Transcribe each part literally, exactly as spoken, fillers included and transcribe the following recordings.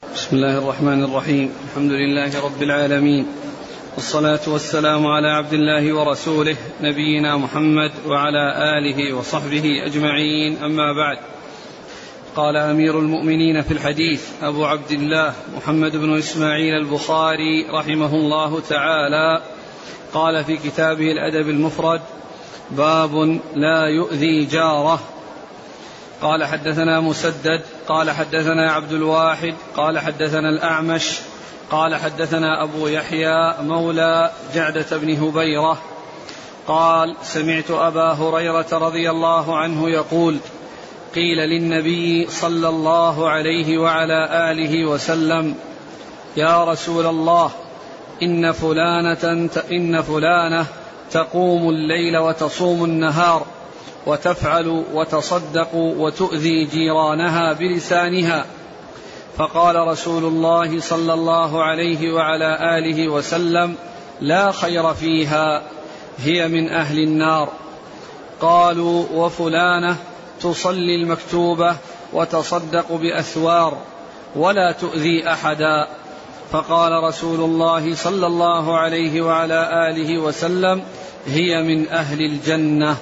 بسم الله الرحمن الرحيم. الحمد لله رب العالمين، والصلاة والسلام على عبد الله ورسوله نبينا محمد وعلى آله وصحبه أجمعين، أما بعد. قال أمير المؤمنين في الحديث أبو عبد الله محمد بن إسماعيل البخاري رحمه الله تعالى، قال في كتابه الأدب المفرد: باب لا يؤذي جاره. قال حدثنا مسدد قال حدثنا عبد الواحد قال حدثنا الأعمش قال حدثنا أبو يحيى مولى جعدة بن هبيرة قال: سمعت أبا هريرة رضي الله عنه يقول: قيل للنبي صلى الله عليه وعلى آله وسلم: يا رسول الله، إن فلانة, إن فلانة تقوم الليل وتصوم النهار وتفعل وتصدق وتؤذي جيرانها بلسانها. فقال رسول الله صلى الله عليه وعلى آله وسلم: لا خير فيها، هي من أهل النار. قالوا: وفلانة تصلي المكتوبة وتصدق بأثوار ولا تؤذي أحدا. فقال رسول الله صلى الله عليه وعلى آله وسلم: هي من أهل الجنة.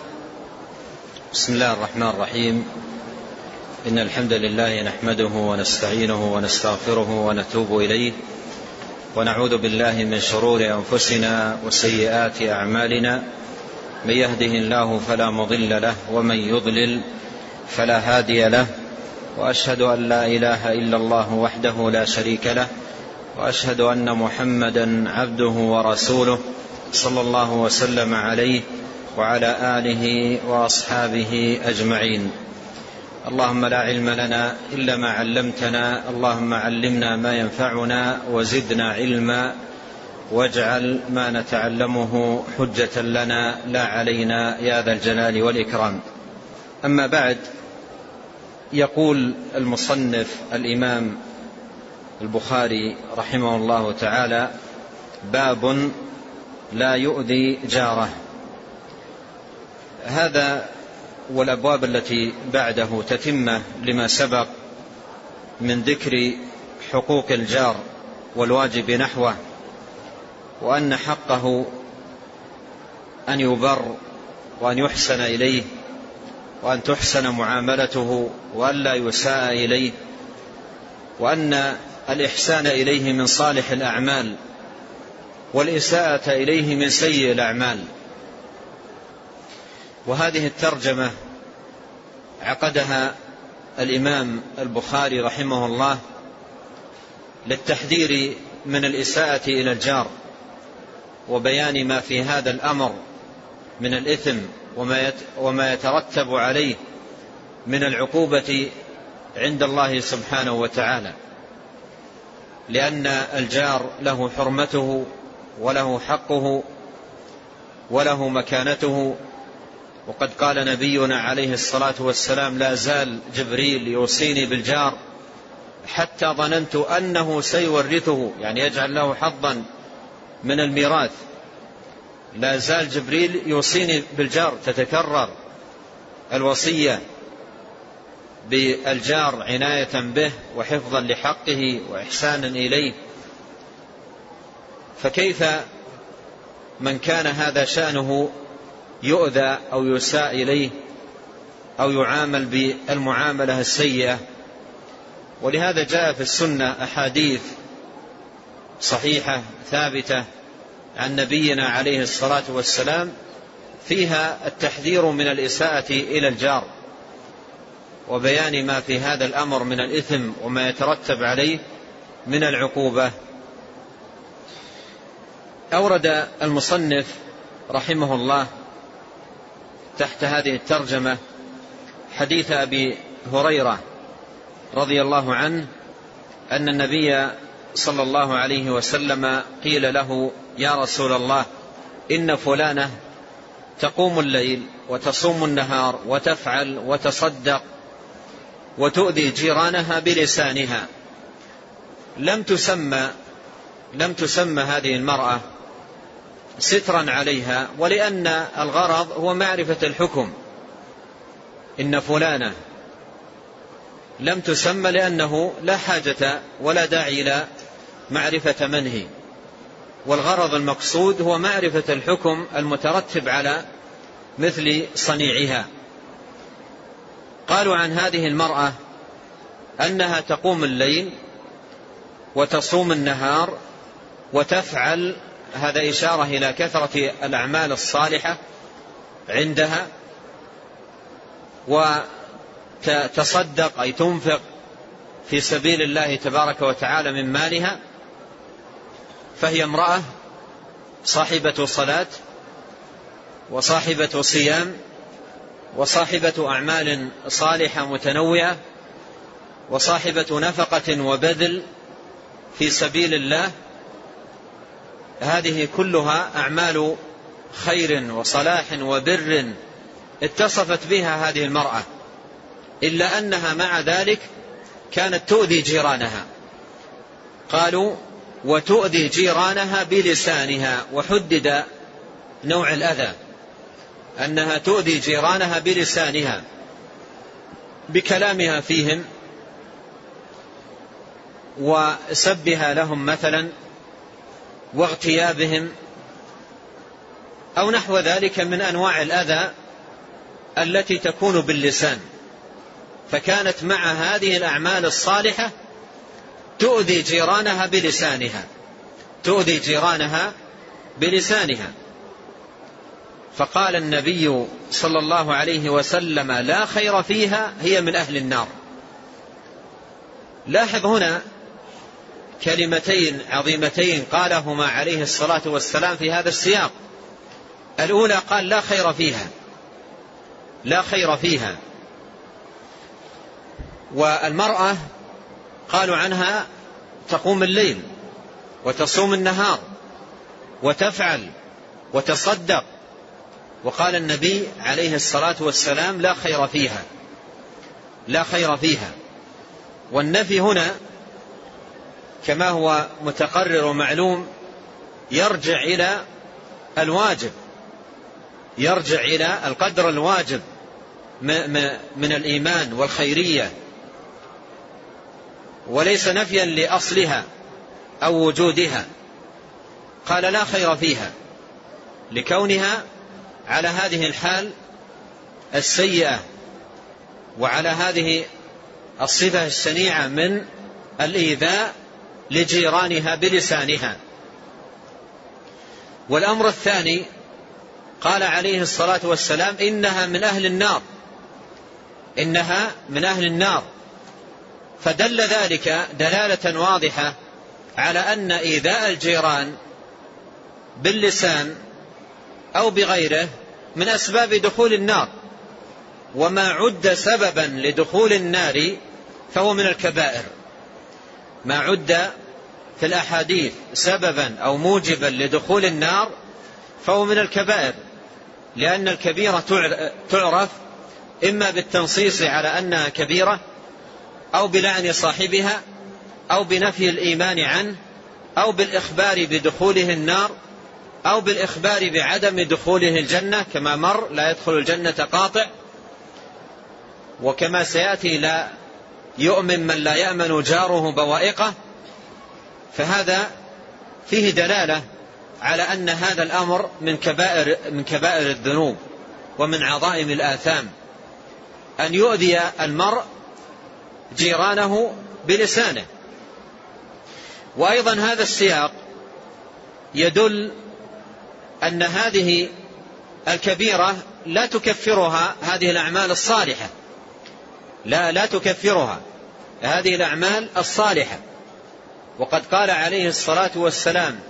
بسم الله الرحمن الرحيم. إن الحمد لله نحمده ونستعينه ونستغفره ونتوب إليه، ونعوذ بالله من شرور أنفسنا وسيئات أعمالنا. من يهده الله فلا مضل له، ومن يضلل فلا هادي له. وأشهد أن لا إله إلا الله وحده لا شريك له، وأشهد أن محمدا عبده ورسوله صلى الله وسلم عليه وعلى آله وأصحابه أجمعين. اللهم لا علم لنا إلا ما علمتنا، اللهم علمنا ما ينفعنا وزدنا علما، واجعل ما نتعلمه حجة لنا لا علينا يا ذا الجلال والإكرام. أما بعد، يقول المصنف الإمام البخاري رحمه الله تعالى: باب لا يؤذي جاره. هذا والأبواب التي بعده تتمة لما سبق من ذكر حقوق الجار والواجب نحوه، وأن حقه أن يبر وأن يحسن إليه وأن تحسن معاملته وأن لا يساء إليه، وأن الإحسان إليه من صالح الأعمال والإساءة إليه من سيء الأعمال. وهذه الترجمة عقدها الإمام البخاري رحمه الله للتحذير من الإساءة إلى الجار، وبيان ما في هذا الأمر من الإثم وما يترتب عليه من العقوبة عند الله سبحانه وتعالى، لأن الجار له حرمته وله حقه وله مكانته. وقد قال نبينا عليه الصلاة والسلام: لا زال جبريل يوصيني بالجار حتى ظننت أنه سيورثه، يعني يجعل له حظا من الميراث. لا زال جبريل يوصيني بالجار، تتكرر الوصية بالجار عناية به وحفظا لحقه وإحسانا إليه. فكيف من كان هذا شأنه يؤذى أو يساء إليه أو يعامل بالمعاملة السيئة؟ ولهذا جاء في السنة أحاديث صحيحة ثابتة عن نبينا عليه الصلاة والسلام فيها التحذير من الإساءة إلى الجار، وبيان ما في هذا الأمر من الإثم وما يترتب عليه من العقوبة. أورد المصنف رحمه الله تحت هذه الترجمة حديث أبي هريرة رضي الله عنه أن النبي صلى الله عليه وسلم قيل له: يا رسول الله، إن فلانة تقوم الليل وتصوم النهار وتفعل وتصدق وتؤذي جيرانها بلسانها. لم تسمى لم تسمى هذه المرأة سترا عليها، ولأن الغرض هو معرفة الحكم. إن فلانة لم تسمى لأنه لا حاجة ولا داعي إلى معرفة من هي، والغرض المقصود هو معرفة الحكم المترتب على مثل صنيعها. قالوا عن هذه المرأة أنها تقوم الليل وتصوم النهار وتفعل، هذا إشارة إلى كثرة الأعمال الصالحة عندها، وتصدق أي تنفق في سبيل الله تبارك وتعالى من مالها، فهي امرأة صاحبة صلاة وصاحبة صيام وصاحبة أعمال صالحة متنوعة وصاحبة نفقة وبذل في سبيل الله. هذه كلها أعمال خير وصلاح وبر اتصفت بها هذه المرأة، إلا أنها مع ذلك كانت تؤذي جيرانها. قالوا وتؤذي جيرانها بلسانها، وحدد نوع الأذى أنها تؤذي جيرانها بلسانها، بكلامها فيهم وسبها لهم مثلا واغتيابهم أو نحو ذلك من أنواع الأذى التي تكون باللسان. فكانت مع هذه الأعمال الصالحة تؤذي جيرانها بلسانها تؤذي جيرانها بلسانها فقال النبي صلى الله عليه وسلم لا خير فيها، هي من أهل النار. لاحظ هنا كلمتين عظيمتين قالهما عليه الصلاة والسلام في هذا السياق. الأولى قال لا خير فيها، لا خير فيها. والمرأة قالوا عنها تقوم الليل وتصوم النهار وتفعل وتصدق، وقال النبي عليه الصلاة والسلام لا خير فيها، لا خير فيها. والنفي هنا كما هو متقرر ومعلوم يرجع إلى الواجب، يرجع إلى القدر الواجب من الإيمان والخيرية، وليس نفيا لأصلها أو وجودها. قال لا خير فيها لكونها على هذه الحال السيئة وعلى هذه الصفة الشنيعة من الإيذاء لجيرانها بلسانها. والأمر الثاني قال عليه الصلاة والسلام إنها من أهل النار، إنها من أهل النار. فدل ذلك دلالة واضحة على أن إيذاء الجيران باللسان أو بغيره من أسباب دخول النار، وما عد سببا لدخول النار فهو من الكبائر. ما عد في الأحاديث سببا أو موجبا لدخول النار فهو من الكبائر، لأن الكبيرة تعرف إما بالتنصيص على أنها كبيرة أو بلعن صاحبها أو بنفي الإيمان عنه أو بالإخبار بدخوله النار أو بالإخبار بعدم دخوله الجنة، كما مر لا يدخل الجنة قاطع، وكما سيأتي لا يؤمن من لا يأمن جاره بوائقه. فهذا فيه دلالة على أن هذا الأمر من كبائر, من كبائر الذنوب ومن عظائم الآثام، أن يؤذي المرء جيرانه بلسانه. وأيضا هذا السياق يدل أن هذه الكبيرة لا تكفرها هذه الأعمال الصالحة، لا لا تكفرها هذه الأعمال الصالحة. وقد قال عليه الصلاة والسلام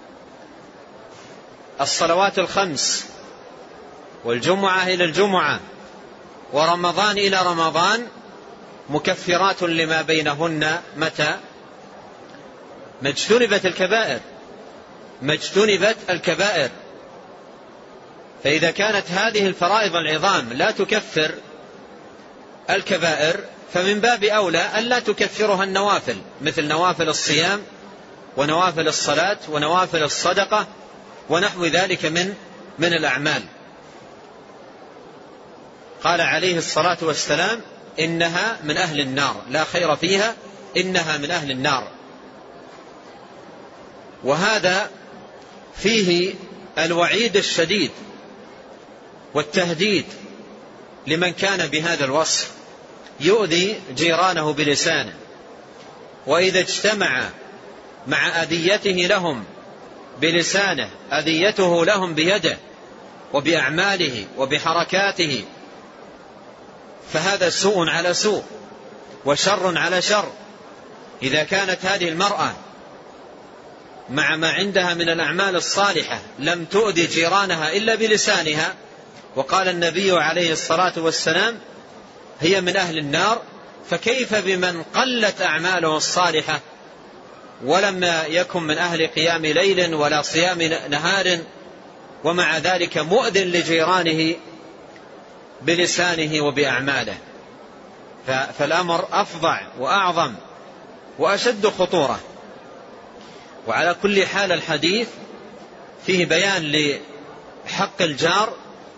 الصلوات الخمس والجمعة إلى الجمعة ورمضان إلى رمضان مكفرات لما بينهن متى؟ ما اجتنبت الكبائر، ما اجتنبت الكبائر. فإذا كانت هذه الفرائض العظام لا تكفر الكبائر فمن باب أولى أن لا تكفرها النوافل، مثل نوافل الصيام ونوافل الصلاة ونوافل الصدقة ونحو ذلك من من الأعمال. قال عليه الصلاة والسلام إنها من أهل النار، لا خير فيها إنها من أهل النار. وهذا فيه الوعيد الشديد والتهديد لمن كان بهذا الوصف يؤذي جيرانه بلسانه، وإذا اجتمع مع أذيته لهم بلسانه أذيته لهم بيده وبأعماله وبحركاته، فهذا سوء على سوء وشر على شر. إذا كانت هذه المرأة مع ما عندها من الأعمال الصالحة لم تؤذي جيرانها إلا بلسانها، وقال النبي عليه الصلاة والسلام هي من أهل النار، فكيف بمن قلت أعماله الصالحة ولم يكن من أهل قيام ليل ولا صيام نهار، ومع ذلك مؤذن لجيرانه بلسانه وبأعماله. فالأمر أفظع وأعظم وأشد خطورة. وعلى كل حال الحديث فيه بيان لحق الجار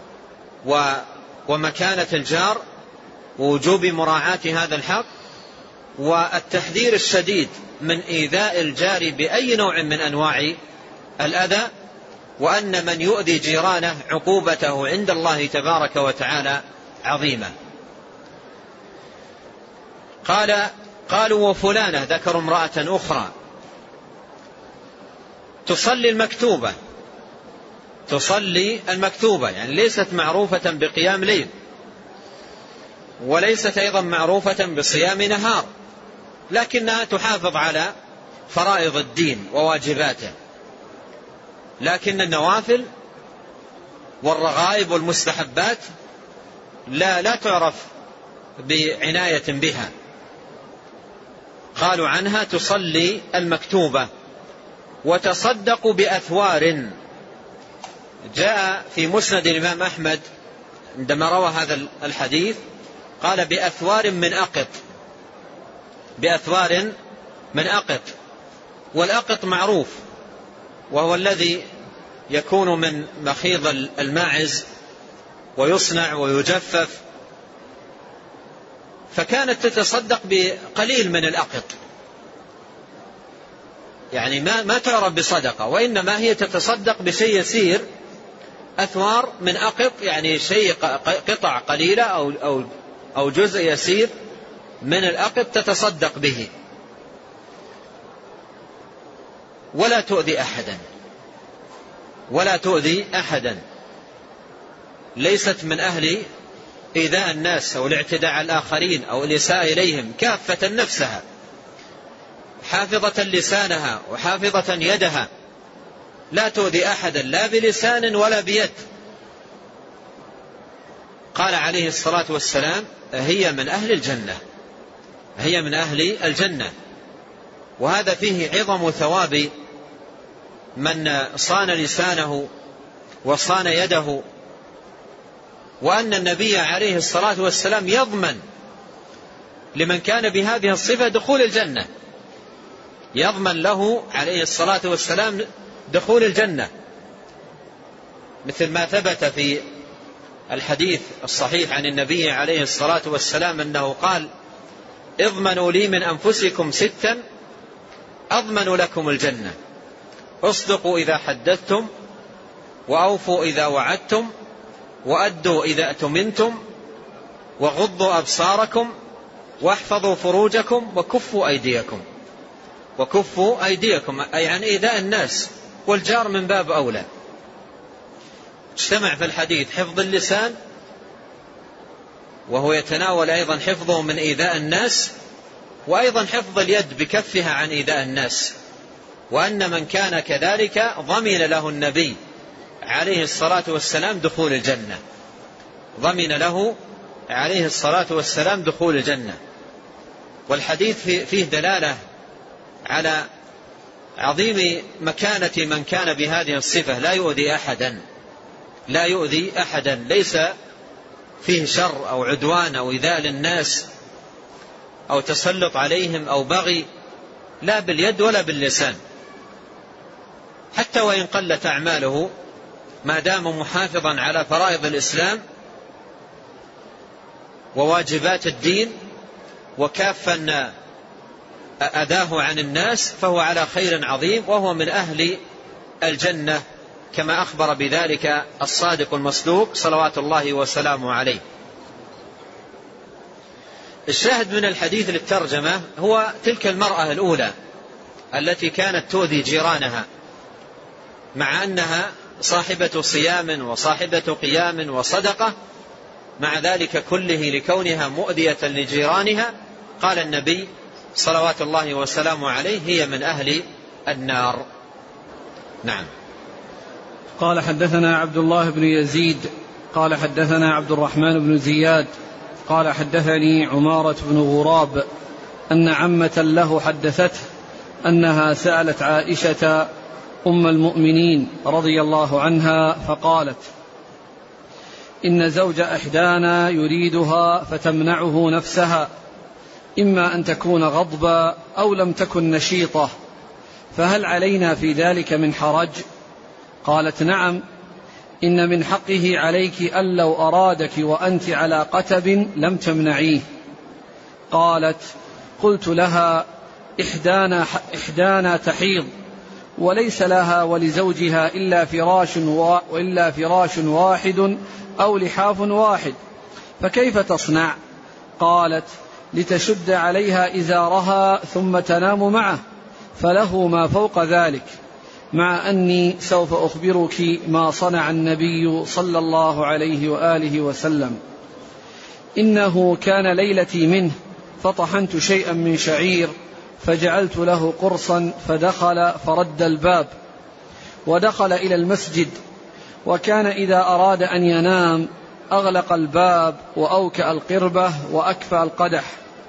ومكانة الجار ووجوب مراعاة هذا الحق، والتحذير الشديد من إيذاء الجار بأي نوع من أنواع الأذى، وأن من يؤذي جيرانه عقوبته عند الله تبارك وتعالى عظيمة. قال قالوا وفلانة، ذكروا امرأة أخرى تصلي المكتوبة، تصلي المكتوبة يعني ليست معروفة بقيام ليل، وليست أيضا معروفة بصيام نهار، لكنها تحافظ على فرائض الدين وواجباته، لكن النوافل والرغائب والمستحبات لا لا تعرف بعناية بها. قالوا عنها تصلي المكتوبة وتصدق بأثوار. جاء في مسند الإمام أحمد عندما روى هذا الحديث قال بأثوار من أقط، بأثوار من أقط. والأقط معروف وهو الذي يكون من مخيض الماعز ويصنع ويجفف، فكانت تتصدق بقليل من الأقط، يعني ما ما تعرف بصدقة، وإنما هي تتصدق بشيء يسير. أثوار من أقط يعني شيء قطع قليلة أو أو أو جزء يسير من الأقط تتصدق به، ولا تؤذي أحدا، ولا تؤذي أحدا. ليست من أهل إيذاء الناس أو الاعتداء على الآخرين أو الإساءة إليهم، كافة نفسها، حافظة لسانها وحافظة يدها، لا تؤذي أحدا لا بلسان ولا بيد. قال عليه الصلاة والسلام هي من أهل الجنة، هي من أهل الجنة. وهذا فيه عظم ثواب من صان لسانه وصان يده، وأن النبي عليه الصلاة والسلام يضمن لمن كان بهذه الصفة دخول الجنة، يضمن له عليه الصلاة والسلام دخول الجنة، مثل ما ثبت في الحديث الصحيح عن النبي عليه الصلاة والسلام أنه قال اضمنوا لي من أنفسكم ستا أضمن لكم الجنة: اصدقوا إذا حدثتم، وأوفوا إذا وعدتم، وأدوا إذا أتمنتم، وغضوا أبصاركم، واحفظوا فروجكم، وكفوا أيديكم. وكفوا أيديكم أي عن إيذاء الناس، والجار من باب أولى. اجتمع في الحديث حفظ اللسان، وهو يتناول أيضا حفظه من إيذاء الناس، وأيضا حفظ اليد بكفها عن إيذاء الناس، وأن من كان كذلك ضمن له النبي عليه الصلاة والسلام دخول الجنة، ضمن له عليه الصلاة والسلام دخول الجنة. والحديث فيه دلالة على عظيم مكانة من كان بهذه الصفة، لا يؤذي أحدا، لا يؤذي أحدا، ليس فيه شر أو عدوان أو إيذاء للناس أو تسلط عليهم أو بغي، لا باليد ولا باللسان، حتى وإن قلت أعماله ما دام محافظا على فرائض الإسلام وواجبات الدين وكافا أذاه عن الناس، فهو على خير عظيم، وهو من أهل الجنة كما أخبر بذلك الصادق المصدوق صلوات الله وسلامه عليه. الشاهد من الحديث للترجمة هو تلك المرأة الأولى التي كانت تؤذي جيرانها، مع أنها صاحبة صيام وصاحبة قيام وصدقة، مع ذلك كله لكونها مؤذية لجيرانها قال النبي صلوات الله وسلامه عليه هي من أهل النار. نعم. قال حدثنا عبد الله بن يزيد قال حدثنا عبد الرحمن بن زياد قال حدثني عمارة بن غراب أن عمة له حدثته أنها سألت عائشة أم المؤمنين رضي الله عنها فقالت: إن زوج إحدانا يريدها فتمنعه نفسها، إما أن تكون غضبا أو لم تكن نشيطة، فهل علينا في ذلك من حرج؟ قالت: نعم، إن من حقه عليك أن لو أرادك وأنت على قتب لم تمنعيه. قالت: قلت لها: إحدانا, إحدانا تحيض وليس لها ولزوجها إلا فراش, وإلا فراش واحد أو لحاف واحد، فكيف تصنع؟ قالت: لتشد عليها إزارها ثم تنام معه، فله ما فوق ذلك، مع أني سوف أخبرك ما صنع النبي صلى الله عليه وآله وسلم. إنه كان ليلتي منه فطحنت شيئا من شعير فجعلت له قرصا، فدخل فرد الباب ودخل إلى المسجد، وكان إذا أراد أن ينام أغلق الباب وأوكأ القربة وأكفأ القدح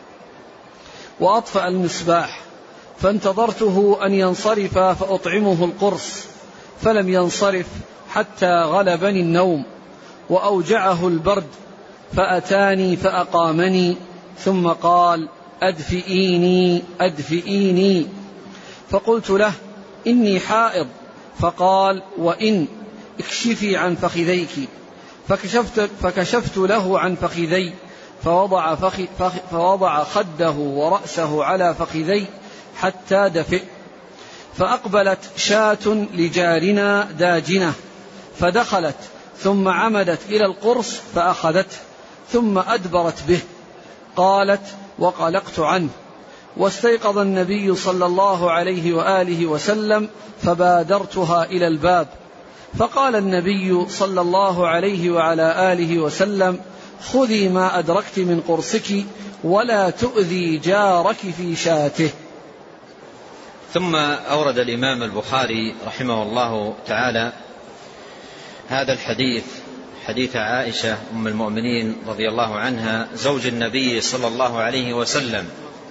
وأطفأ المصباح، فانتظرته أن ينصرف فأطعمه القرص، فلم ينصرف حتى غلبني النوم وأوجعه البرد، فأتاني فأقامني ثم قال: أدفئيني أدفئيني. فقلت له: إني حائض. فقال: وإن اكشفي عن فخذيك. فكشفت, فكشفت له عن فخذي، فوضع, فخ فخ فوضع خده ورأسه على فخذي حتى دفئ. فأقبلت شاة لجارنا داجنة فدخلت، ثم عمدت إلى القرص فأخذته ثم أدبرت به. قالت: وقلقت عنه، واستيقظ النبي صلى الله عليه وآله وسلم فبادرتها إلى الباب، فقال النبي صلى الله عليه وعلى آله وسلم: خذي ما أدركت من قرصك ولا تؤذي جارك في شاته. ثم أورد الإمام البخاري رحمه الله تعالى هذا الحديث، حديث عائشة أم المؤمنين رضي الله عنها زوج النبي صلى الله عليه وسلم،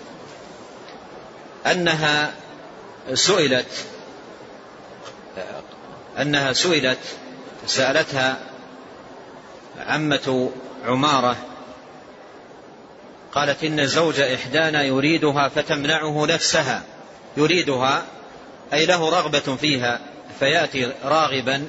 أنها سئلت أنها سئلت سألتها عمة عمارة، قالت: إن زوج إحدانا يريدها فتمنعه نفسها. يريدها أي له رغبة فيها، فيأتي راغبا،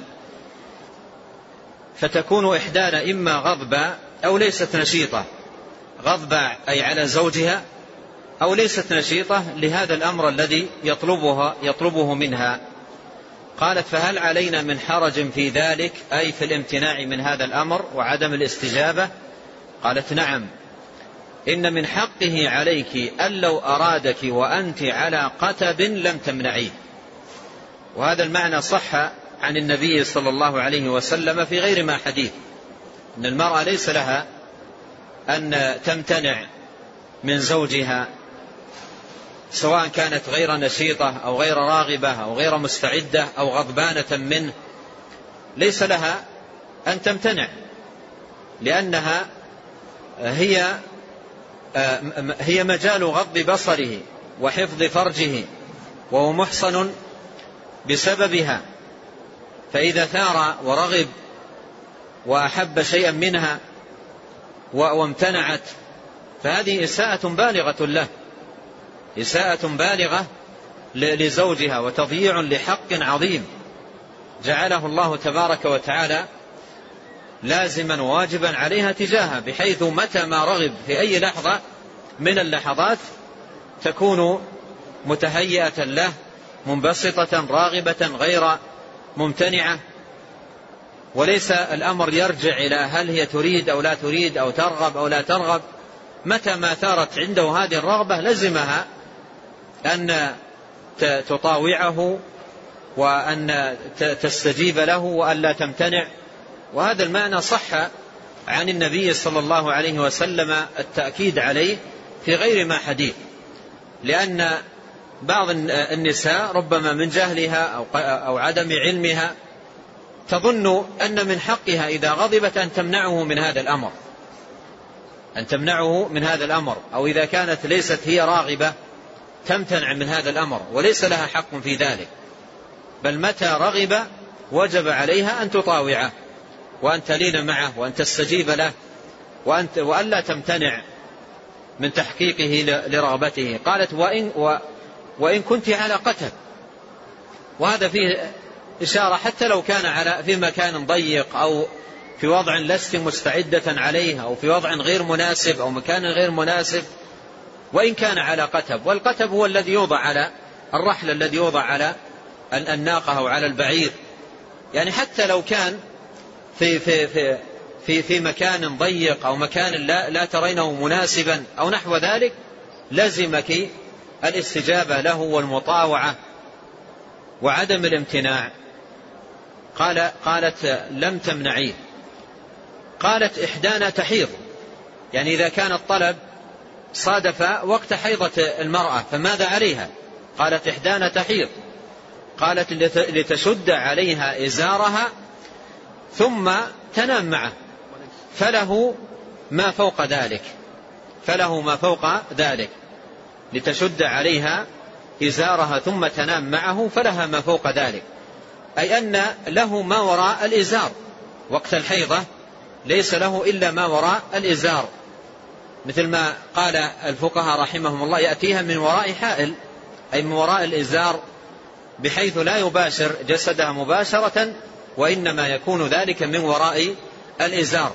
فتكون إحدانا إما غضبة أو ليست نشيطة، غضبة أي على زوجها، أو ليست نشيطة لهذا الأمر الذي يطلبها يطلبه منها. قالت: فهل علينا من حرج في ذلك، أي في الامتناع من هذا الأمر وعدم الاستجابة؟ قالت: نعم، إن من حقه عليك أن لو أرادك وأنت على قتب لم تمنعيه. وهذا المعنى صح عن النبي صلى الله عليه وسلم في غير ما حديث، أن المرأة ليس لها أن تمتنع من زوجها، سواء كانت غير نشيطة أو غير راغبة أو غير مستعدة أو غضبانة منه، ليس لها أن تمتنع، لأنها هي هي مجال غض بصره وحفظ فرجه، وهو محصن بسببها، فإذا ثار ورغب وأحب شيئا منها وامتنعت فهذه إساءة بالغة له، إساءة بالغة لزوجها، وتضييع لحق عظيم جعله الله تبارك وتعالى لازما وواجبا عليها تجاهه، بحيث متى ما رغب في أي لحظة من اللحظات تكون متهيئة له، منبسطة راغبة غير ممتنعة، وليس الأمر يرجع إلى هل هي تريد أو لا تريد أو ترغب أو لا ترغب. متى ما ثارت عنده هذه الرغبة لزمها أن تطاوعه وأن تستجيب له وأن لا تمتنع. وهذا المعنى صح عن النبي صلى الله عليه وسلم التأكيد عليه في غير ما حديث، لأن بعض النساء ربما من جهلها أو عدم علمها تظن أن من حقها إذا غضبت أن تمنعه من هذا الأمر أن تمنعه من هذا الأمر أو إذا كانت ليست هي راغبة تمتنع من هذا الأمر، وليس لها حق في ذلك، بل متى رغب وجب عليها أن تطاوعه وأن تلين معه وأن تستجيب له وأن لا تمتنع من تحقيقه لرغبته. قالت وإن, وإن كنت على قتل، وهذا فيه إشارة حتى لو كان على في مكان ضيق أو في وضع لست مستعدة عليه أو في وضع غير مناسب أو مكان غير مناسب، وإن كان على قتب. والقتب هو الذي يوضع على الرحل، الذي يوضع على الناقة أو على البعير، يعني حتى لو كان في, في, في, في, في مكان ضيق أو مكان لا, لا ترينه مناسبا أو نحو ذلك، لزمك الاستجابة له والمطاوعة وعدم الامتناع. قال قالت لم تمنعيه. قالت إحدانا تحيض، يعني إذا كان الطلب صادف وقت حيضة المرأة فماذا عليها؟ قالت إحدانا تحيض. قالت لتشد عليها إزارها ثم تنام معه، فله ما فوق ذلك فله ما فوق ذلك لتشد عليها إزارها ثم تنام معه فلها ما فوق ذلك، أي أن له ما وراء الإزار وقت الحيضة، ليس له إلا ما وراء الإزار، مثل ما قال الفقهاء رحمهم الله يأتيها من وراء حائل، أي من وراء الإزار، بحيث لا يباشر جسدها مباشرة، وإنما يكون ذلك من وراء الإزار.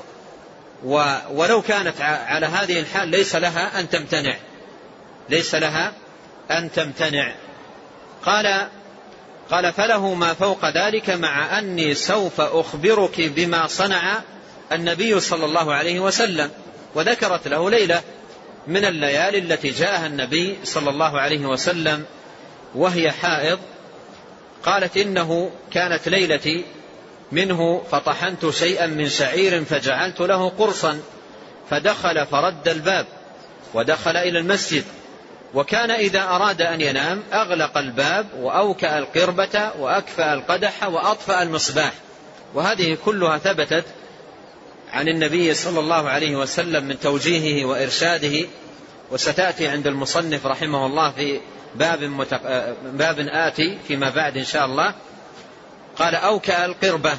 ولو كانت على هذه الحال ليس لها أن تمتنع ليس لها أن تمتنع. قال قال فله ما فوق ذلك، مع أني سوف أخبرك بما صنع النبي صلى الله عليه وسلم. وذكرت له ليلة من الليالي التي جاءها النبي صلى الله عليه وسلم وهي حائض. قالت إنه كانت ليلتي منه فطحنت شيئا من شعير فجعلت له قرصا، فدخل فرد الباب ودخل إلى المسجد، وكان إذا أراد أن ينام أغلق الباب وأوكأ القربة وأكفأ القدح وأطفأ المصباح. وهذه كلها ثبتت عن النبي صلى الله عليه وسلم من توجيهه وإرشاده، وستأتي عند المصنف رحمه الله في باب, متق... باب آتي فيما بعد إن شاء الله. قال أوكأ القربة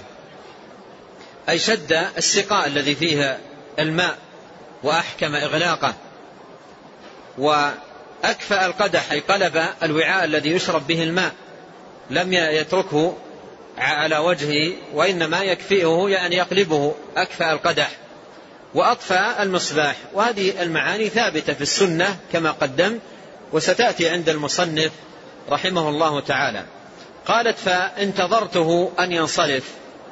أي شد السقاء الذي فيه الماء وأحكم إغلاقه، وأكفأ القدح أي قلب الوعاء الذي يشرب به الماء، لم يتركه على وجهه وإنما يكفئه يعني يقلبه، أكفأ القدح، وأطفأ المصباح. وهذه المعاني ثابتة في السنة كما قدم، وستأتي عند المصنف رحمه الله تعالى. قالت فانتظرته أن ينصرف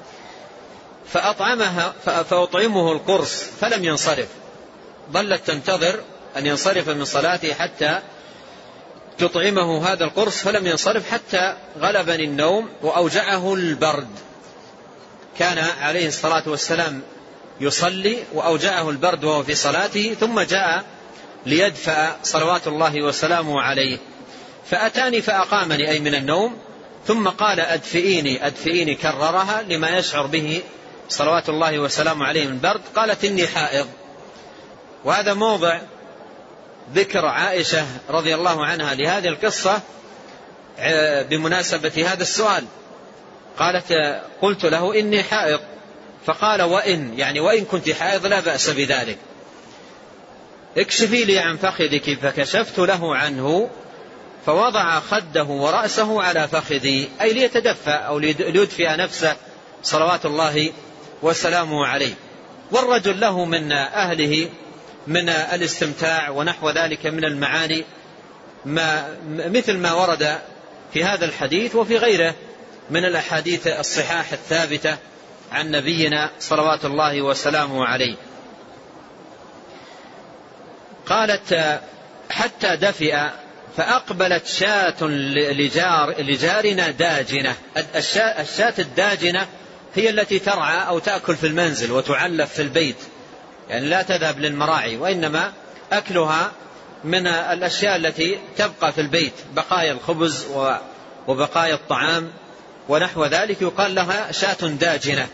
فأطعمها فأطعمه القرص فلم ينصرف، ظلت تنتظر أن ينصرف من صلاته حتى تطعمه هذا القرص فلم ينصرف، حتى غلبني النوم وأوجعه البرد. كان عليه الصلاة والسلام يصلي وأوجعه البرد وهو في صلاته، ثم جاء ليدفع صلوات الله وسلامه عليه، فأتاني فأقامني أي من النوم، ثم قال أدفئيني أدفئيني، كررها لما يشعر به صلوات الله وسلامه عليه من برد. قالت إني حائض. وهذا موضع ذكر عائشة رضي الله عنها لهذه القصة بمناسبة هذا السؤال. قالت قلت له إني حائض، فقال وإن يعني وإن كنت حائض لا بأس بذلك، اكشفي لي عن فخذك، فكشفت له عنه فوضع خده ورأسه على فخذي، أي ليتدفى أو ليدفئ نفسه صلوات الله وسلامه عليه. والرجل له من أهله من الاستمتاع ونحو ذلك من المعاني ما مثل ما ورد في هذا الحديث وفي غيره من الأحاديث الصحاح الثابتة عن نبينا صلوات الله وسلامه عليه. قالت حتى دفئ فأقبلت شاة لجار لجارنا داجنة. الشاة الداجنة هي التي ترعى أو تأكل في المنزل وتعلف في البيت، يعني لا تذهب للمراعي، وإنما أكلها من الأشياء التي تبقى في البيت، بقايا الخبز وبقايا الطعام ونحو ذلك، يقال لها شاة داجنة.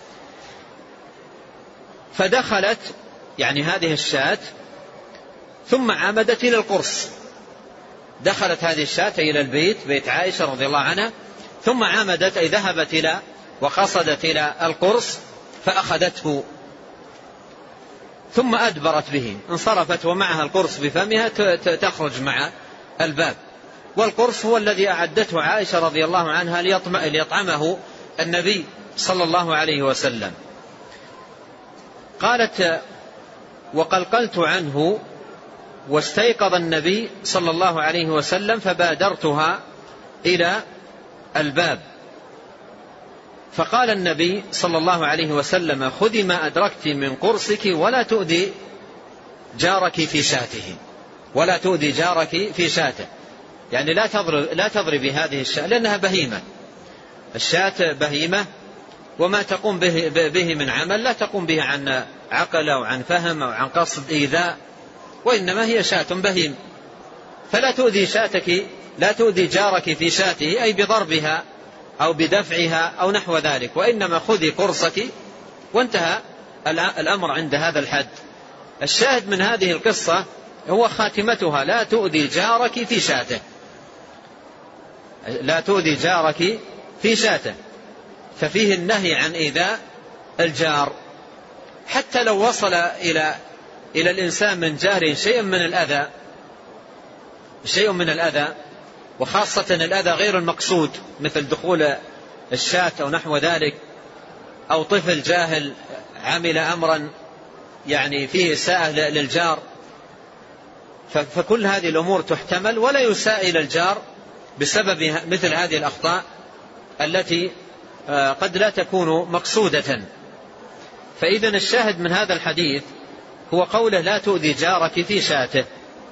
فدخلت يعني هذه الشاة ثم عمدت إلى القرص. دخلت هذه الشاة إلى البيت، بيت عائشة رضي الله عنها، ثم عمدت أي ذهبت إلى وقصدت إلى القرص فأخذته ثم أدبرت به، انصرفت ومعها القرص بفمها تخرج مع الباب. والقرص هو الذي أعدته عائشة رضي الله عنها ليطعمه النبي صلى الله عليه وسلم. قالت وقلقلت عنه واستيقظ النبي صلى الله عليه وسلم فبادرتها إلى الباب، فقال النبي صلى الله عليه وسلم خذي ما أدركت من قرصك ولا تؤذي جارك في شاته، ولا تؤذي جارك في شاته، يعني لا تضرب لا تضربي هذه الشاة لأنها بهيمة. الشاة بهيمة وما تقوم به, به من عمل لا تقوم به عن عقل أو عن فهم أو عن قصد إيذاء، وإنما هي شاة بهيم، فلا تؤذي شاتك لا تؤذي جارك في شاته أي بضربها أو بدفعها أو نحو ذلك، وإنما خذي قرصك، وانتهى الأمر عند هذا الحد. الشاهد من هذه القصة هو خاتمتها لا تؤذي جارك في شاته، لا تؤذي جارك في شاته، ففيه النهي عن إيذاء الجار، حتى لو وصل إلى إلى الإنسان من جاره شيء من الأذى شيء من الأذى وخاصة الأذى غير المقصود مثل دخول الشاة أو نحو ذلك، أو طفل جاهل عمل أمرا يعني فيه إساءة للجار، فكل هذه الأمور تحتمل، ولا يساء إلى الجار بسبب مثل هذه الأخطاء التي قد لا تكون مقصودة. فإذا الشاهد من هذا الحديث هو قوله لا تؤذي جارك في شاته.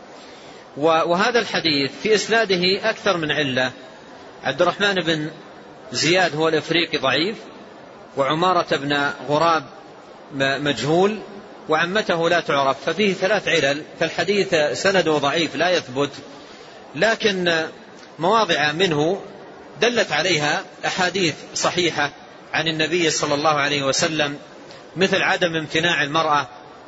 وهذا الحديث في إسناده أكثر من علة. عبد الرحمن بن زياد هو الإفريقي ضعيف، وعمارة بن غراب مجهول، وعمته لا تعرف، ففيه ثلاث علل، فالحديث سنده ضعيف لا يثبت، لكن مواضع منه دلت عليها أحاديث صحيحة عن النبي صلى الله عليه وسلم، مثل عدم امتناع المرأة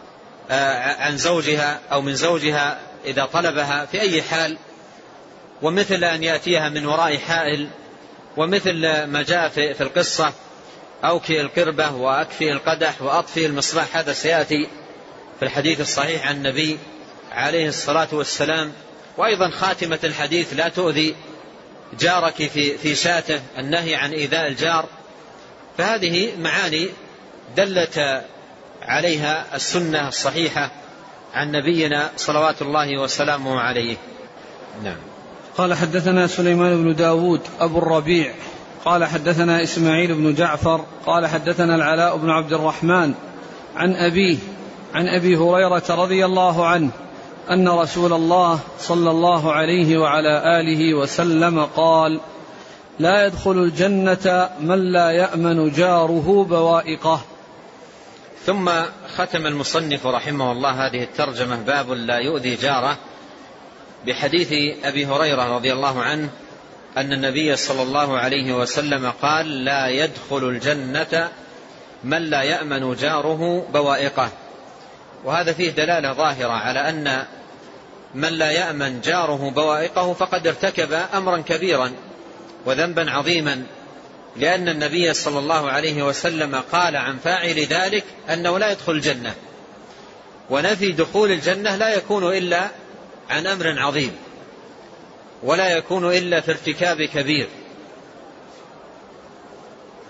عن زوجها أو من زوجها إذا طلبها في أي حال، ومثل أن يأتيها من وراء حائل، ومثل ما جاء في القصة أوكي القربة وأكفي القدح وأطفي المصباح، هذا سيأتي في الحديث الصحيح عن النبي عليه الصلاة والسلام. وأيضا خاتمة الحديث لا تؤذي جارك في في شاته، النهي عن إيذاء الجار. فهذه معاني دلت عليها السنة الصحيحة عن نبينا صلوات الله وسلامه عليه. نعم. قال حدثنا سليمان بن داود أبو الربيع قال حدثنا إسماعيل بن جعفر قال حدثنا العلاء بن عبد الرحمن عن أبيه عن أبي هريرة رضي الله عنه أن رسول الله صلى الله عليه وعلى آله وسلم قال لا يدخل الجنة من لا يأمن جاره بوائقه. ثم ختم المصنف رحمه الله هذه الترجمة باب لا يؤذي جاره بحديث أبي هريرة رضي الله عنه أن النبي صلى الله عليه وسلم قال لا يدخل الجنة من لا يأمن جاره بوائقه. وهذا فيه دلالة ظاهرة على أن من لا يأمن جاره بوائقه فقد ارتكب أمرا كبيرا وذنبا عظيما، لأن النبي صلى الله عليه وسلم قال عن فاعل ذلك أنه لا يدخل الجنة، ونفي دخول الجنة لا يكون إلا عن أمر عظيم، ولا يكون إلا في ارتكاب كبير.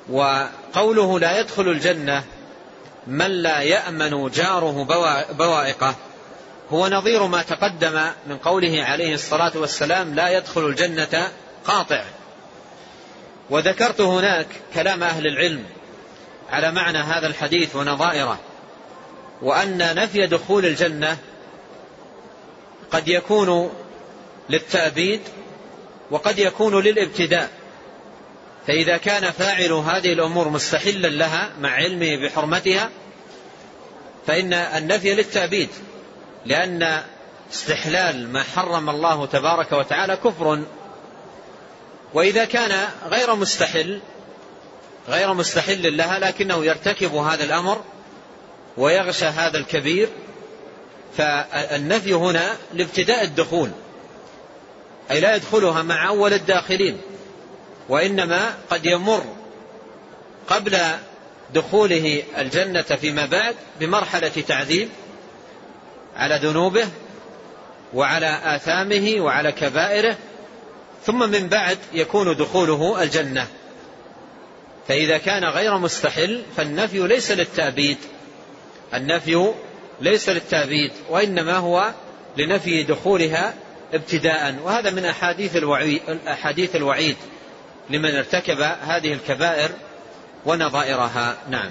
وقوله لا يدخل الجنة من لا يأمن جاره بوائقه هو نظير ما تقدم من قوله عليه الصلاة والسلام لا يدخل الجنة قاطع. وذكرت هناك كلام أهل العلم على معنى هذا الحديث ونظائره، وأن نفي دخول الجنة قد يكون للتأبيد وقد يكون للابتداء، فإذا كان فاعل هذه الأمور مستحلا لها مع علمه بحرمتها فإن النفي للتأبيد، لأن استحلال ما حرم الله تبارك وتعالى كفر. وإذا كان غير مستحل غير مستحل لها لكنه يرتكب هذا الأمر ويغشى هذا الكبير، فالنفي هنا لابتداء الدخول، أي لا يدخلها مع أول الداخلين، وإنما قد يمر قبل دخوله الجنة فيما بعد بمرحلة تعذيب على ذنوبه وعلى آثامه وعلى كبائره، ثم من بعد يكون دخوله الجنة. فإذا كان غير مستحل فالنفي ليس للتأبيد، النفي ليس للتأبيد وإنما هو لنفي دخولها ابتداء. وهذا من أحاديث الوعيد, أحاديث الوعيد لمن ارتكب هذه الكبائر ونظائرها. نعم.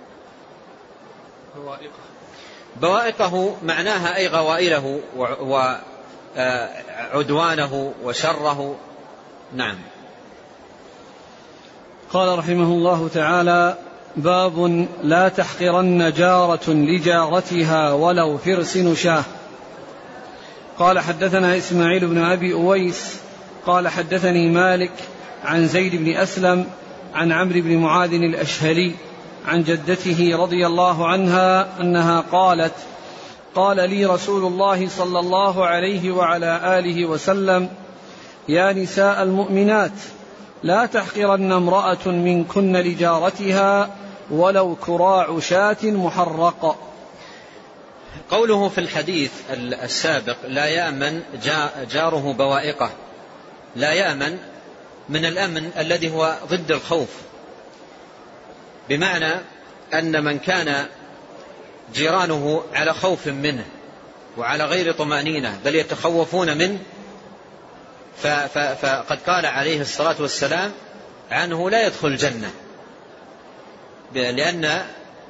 بوائقه بوائقه معناها أي غوائله وعدوانه وشره. نعم. قال رحمه الله تعالى: باب لا تحقرن جارة لجارتها ولو فرس شاه. قال حدثنا إسماعيل بن أبي أويس قال حدثني مالك عن زيد بن أسلم عن عمرو بن معاذ الأشهلي عن جدته رضي الله عنها أنها قالت: قال لي رسول الله صلى الله عليه وعلى آله وسلم: يا نساء المؤمنات لا تحقرن امرأة منكن لجارتها ولو كراع شاة محرق. قوله في الحديث السابق لا يأمن جاره بوائقه، لا يأمن من الأمن الذي هو ضد الخوف، بمعنى أن من كان جيرانه على خوف منه وعلى غير طمأنينة بل يتخوفون منه فقد قال عليه الصلاة والسلام عنه لا يدخل الجنة، لأن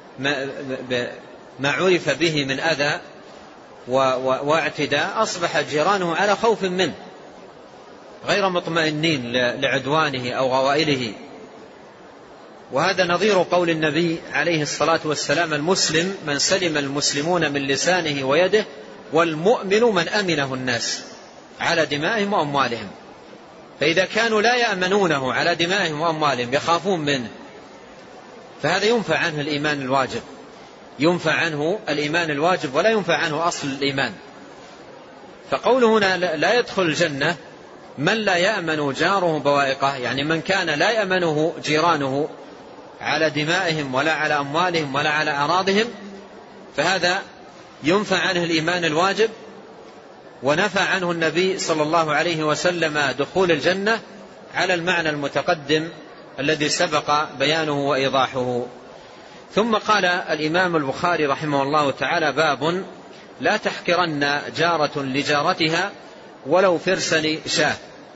ما عرف به من أذى واعتداء أصبح جيرانه على خوف منه غير مطمئنين لعدوانه أو غوائله. وهذا نظير قول النبي عليه الصلاة والسلام: المسلم من سلم المسلمون من لسانه ويده، والمؤمن من أمنه الناس على دمائهم وأموالهم. فإذا كانوا لا يأمنونه على دمائهم وأموالهم يخافون منه فهذا ينفع عنه الإيمان الواجب، ينفع عنه الإيمان الواجب ولا ينفع عنه أصل الإيمان. فقوله هنا لا يدخل الجنة من لا يأمن جاره بوائقه، يعني من كان لا يأمنه جيرانه على دمائهم ولا على أموالهم ولا على أراضهم، فهذا ينفع عنه الإيمان الواجب، ونفى عنه النبي صلى الله عليه وسلم دخول الجنة على المعنى المتقدم الذي سبق بيانه وإيضاحه. ثم قال الإمام البخاري رحمه الله تعالى: باب لا تحقرن جارة لجارتها ولو فرسا شاه.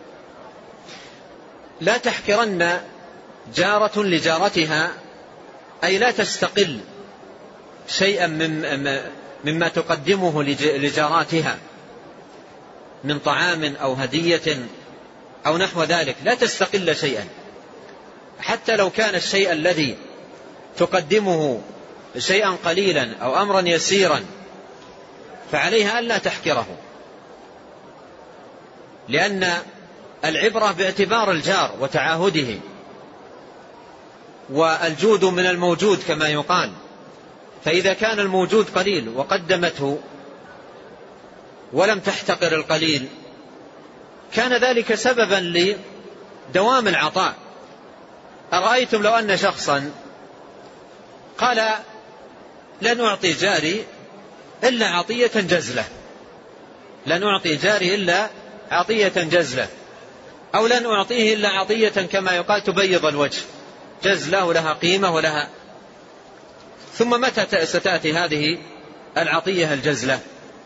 لا تحقرن جارة لجارتها أي لا تستقل شيئا مما تقدمه لجاراتها من طعام أو هدية أو نحو ذلك، لا تستقل شيئا حتى لو كان الشيء الذي تقدمه شيئا قليلا أو أمرا يسيرا فعليها ألا تحقره، لأن العبرة باعتبار الجار وتعاهده، والجود من الموجود كما يقال. فإذا كان الموجود قليل وقدمته ولم تحتقر القليل كان ذلك سببا لدوام العطاء. أرأيتم لو أن شخصا قال: لن أعطي جاري إلا عطية جزلة، لن أعطي جاري إلا عطية جزلة، أو لن أعطيه إلا عطية كما يقال تبيض الوجه، جزلة ولها قيمة ولها. ثم متى ستأتي هذه العطية الجزلة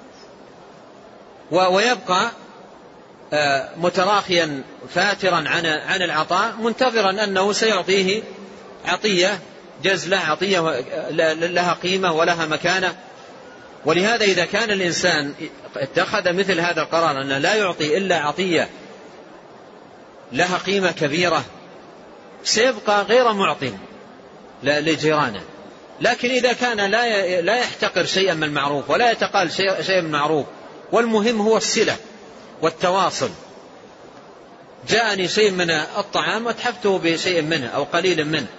ويبقى متراخيا فاترا عن العطاء منتظرا أنه سيعطيه عطية جزلة، عطية لها قيمة ولها مكانة. ولهذا إذا كان الإنسان اتخذ مثل هذا القرار أن لا يعطي إلا عطية لها قيمة كبيرة سيبقى غير معطٍ لجيرانه. لكن إذا كان لا يحتقر شيئا من المعروف ولا يتقال شيئا من المعروف والمهم هو الصلة والتواصل، جاءني شيء من الطعام واتحفته بشيء منه أو قليل منه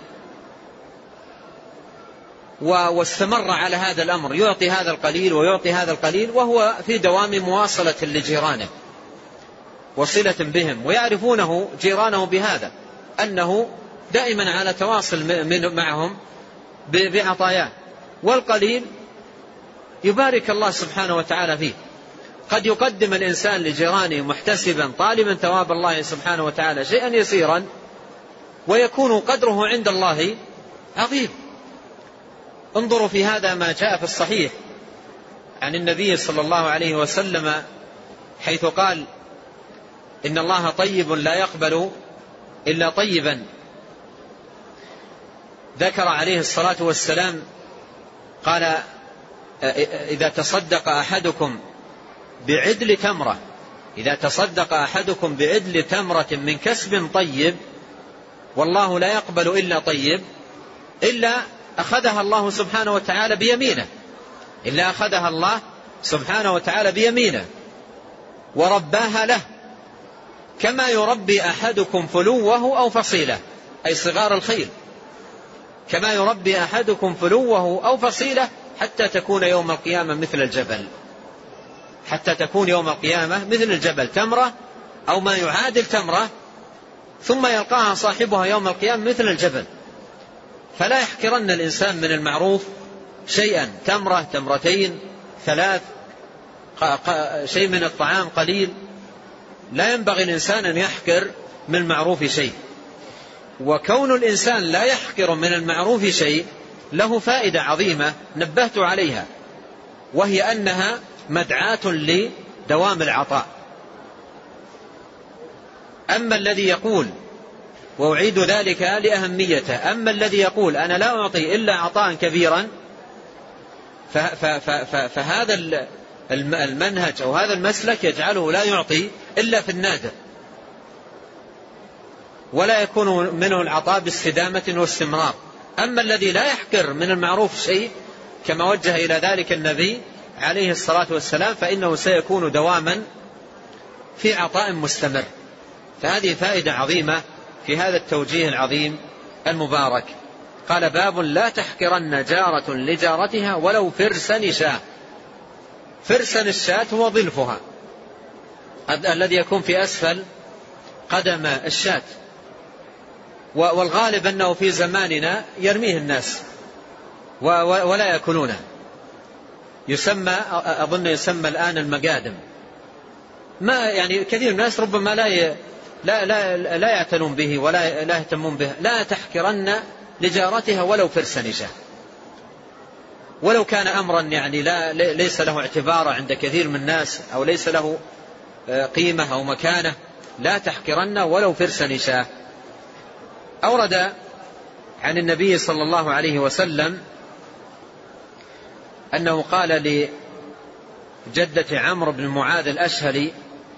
واستمر على هذا الأمر، يعطي هذا القليل ويعطي هذا القليل وهو في دوام مواصلة لجيرانه وصلة بهم، ويعرفونه جيرانه بهذا أنه دائما على تواصل معهم بعطاياه. والقليل يبارك الله سبحانه وتعالى فيه. قد يقدم الإنسان لجيرانه محتسبا طالبا ثواب الله سبحانه وتعالى شيئا يسيرا ويكون قدره عند الله عظيم. انظروا في هذا ما جاء في الصحيح عن النبي صلى الله عليه وسلم حيث قال إن الله طيب لا يقبل إلا طيبا. ذكر عليه الصلاة والسلام قال إذا تصدق أحدكم بعدل تمرة إذا تصدق أحدكم بعدل تمرة من كسب طيب والله لا يقبل إلا طيب إلا أخذها الله سبحانه وتعالى بيمينه إلا أخذها الله سبحانه وتعالى بيمينه ورباها له كما يربي أحدكم فلوه أو فصيله، أي صغار الخيل، كما يربي أحدكم فلوه أو فصيله حتى تكون يوم القيامة مثل الجبل حتى تكون يوم القيامة مثل الجبل، تمرة أو ما يعادل تمرة، ثم يلقاها صاحبها يوم القيامة مثل الجبل. فلا يحقرن الإنسان من المعروف شيئا، تمرة تمرتين ثلاث، شيء من الطعام قليل، لا ينبغي الإنسان أن يحقر من المعروف شيء. وكون الإنسان لا يحقر من المعروف شيء له فائدة عظيمة نبهت عليها، وهي أنها مدعاة لدوام العطاء. أما الذي يقول، وأعيد ذلك لأهميته، أما الذي يقول أنا لا أعطي إلا عطاء كبيرا فهذا المنهج أو هذا المسلك يجعله لا يعطي إلا في النادر، ولا يكون منه العطاء باستدامة واستمرار. أما الذي لا يحقر من المعروف شيء كما وجه إلى ذلك النبي عليه الصلاة والسلام فإنه سيكون دواما في عطاء مستمر. فهذه فائدة عظيمة في هذا التوجيه العظيم المبارك. قال باب لا تحقرن جارة لجارتها ولو فرسا شاة. فرسا الشاة هو ظلفها الذي يكون في أسفل قدم الشاة، والغالب أنه في زماننا يرميه الناس ولا يأكلونه، يسمى أظن يسمى الآن المقادم. ما يعني كثير من الناس ربما لا ي... لا لا لا يعتنون به ولا لا يهتمون به. لا تحقرن لجارتها ولو فرسا شاة، ولو كان أمرا يعني لا ليس له اعتبار عند كثير من الناس أو ليس له قيمة أو مكانة، لا تحقرن ولو فرسا شاة. أورد عن النبي صلى الله عليه وسلم أنه قال لجدة عمرو بن معاذ الأشهلي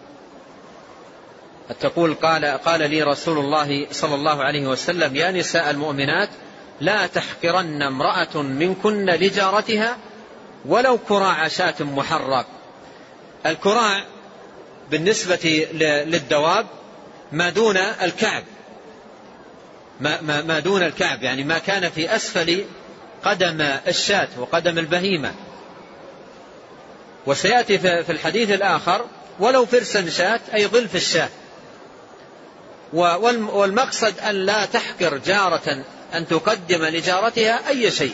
تقول قال قال لي رسول الله صلى الله عليه وسلم يا نساء المؤمنات لا تحقرن امرأة منكن لجارتها ولو كراع شاة محرق. الكراع بالنسبة للدواب ما دون الكعب، ما, ما, ما دون الكعب يعني ما كان في أسفل قدم الشاة وقدم البهيمة. وسيأتي في الحديث الآخر ولو فرسا شاة أي ظلف الشاة. والمقصد أن لا تحقر جارة أن تقدم لجارتها أي شيء.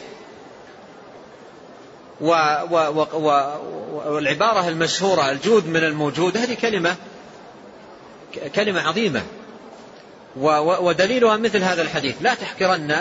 والعبارة المشهورة الجود من الموجود هذه كلمة كلمة عظيمة، ودليلها مثل هذا الحديث: لا تحقرن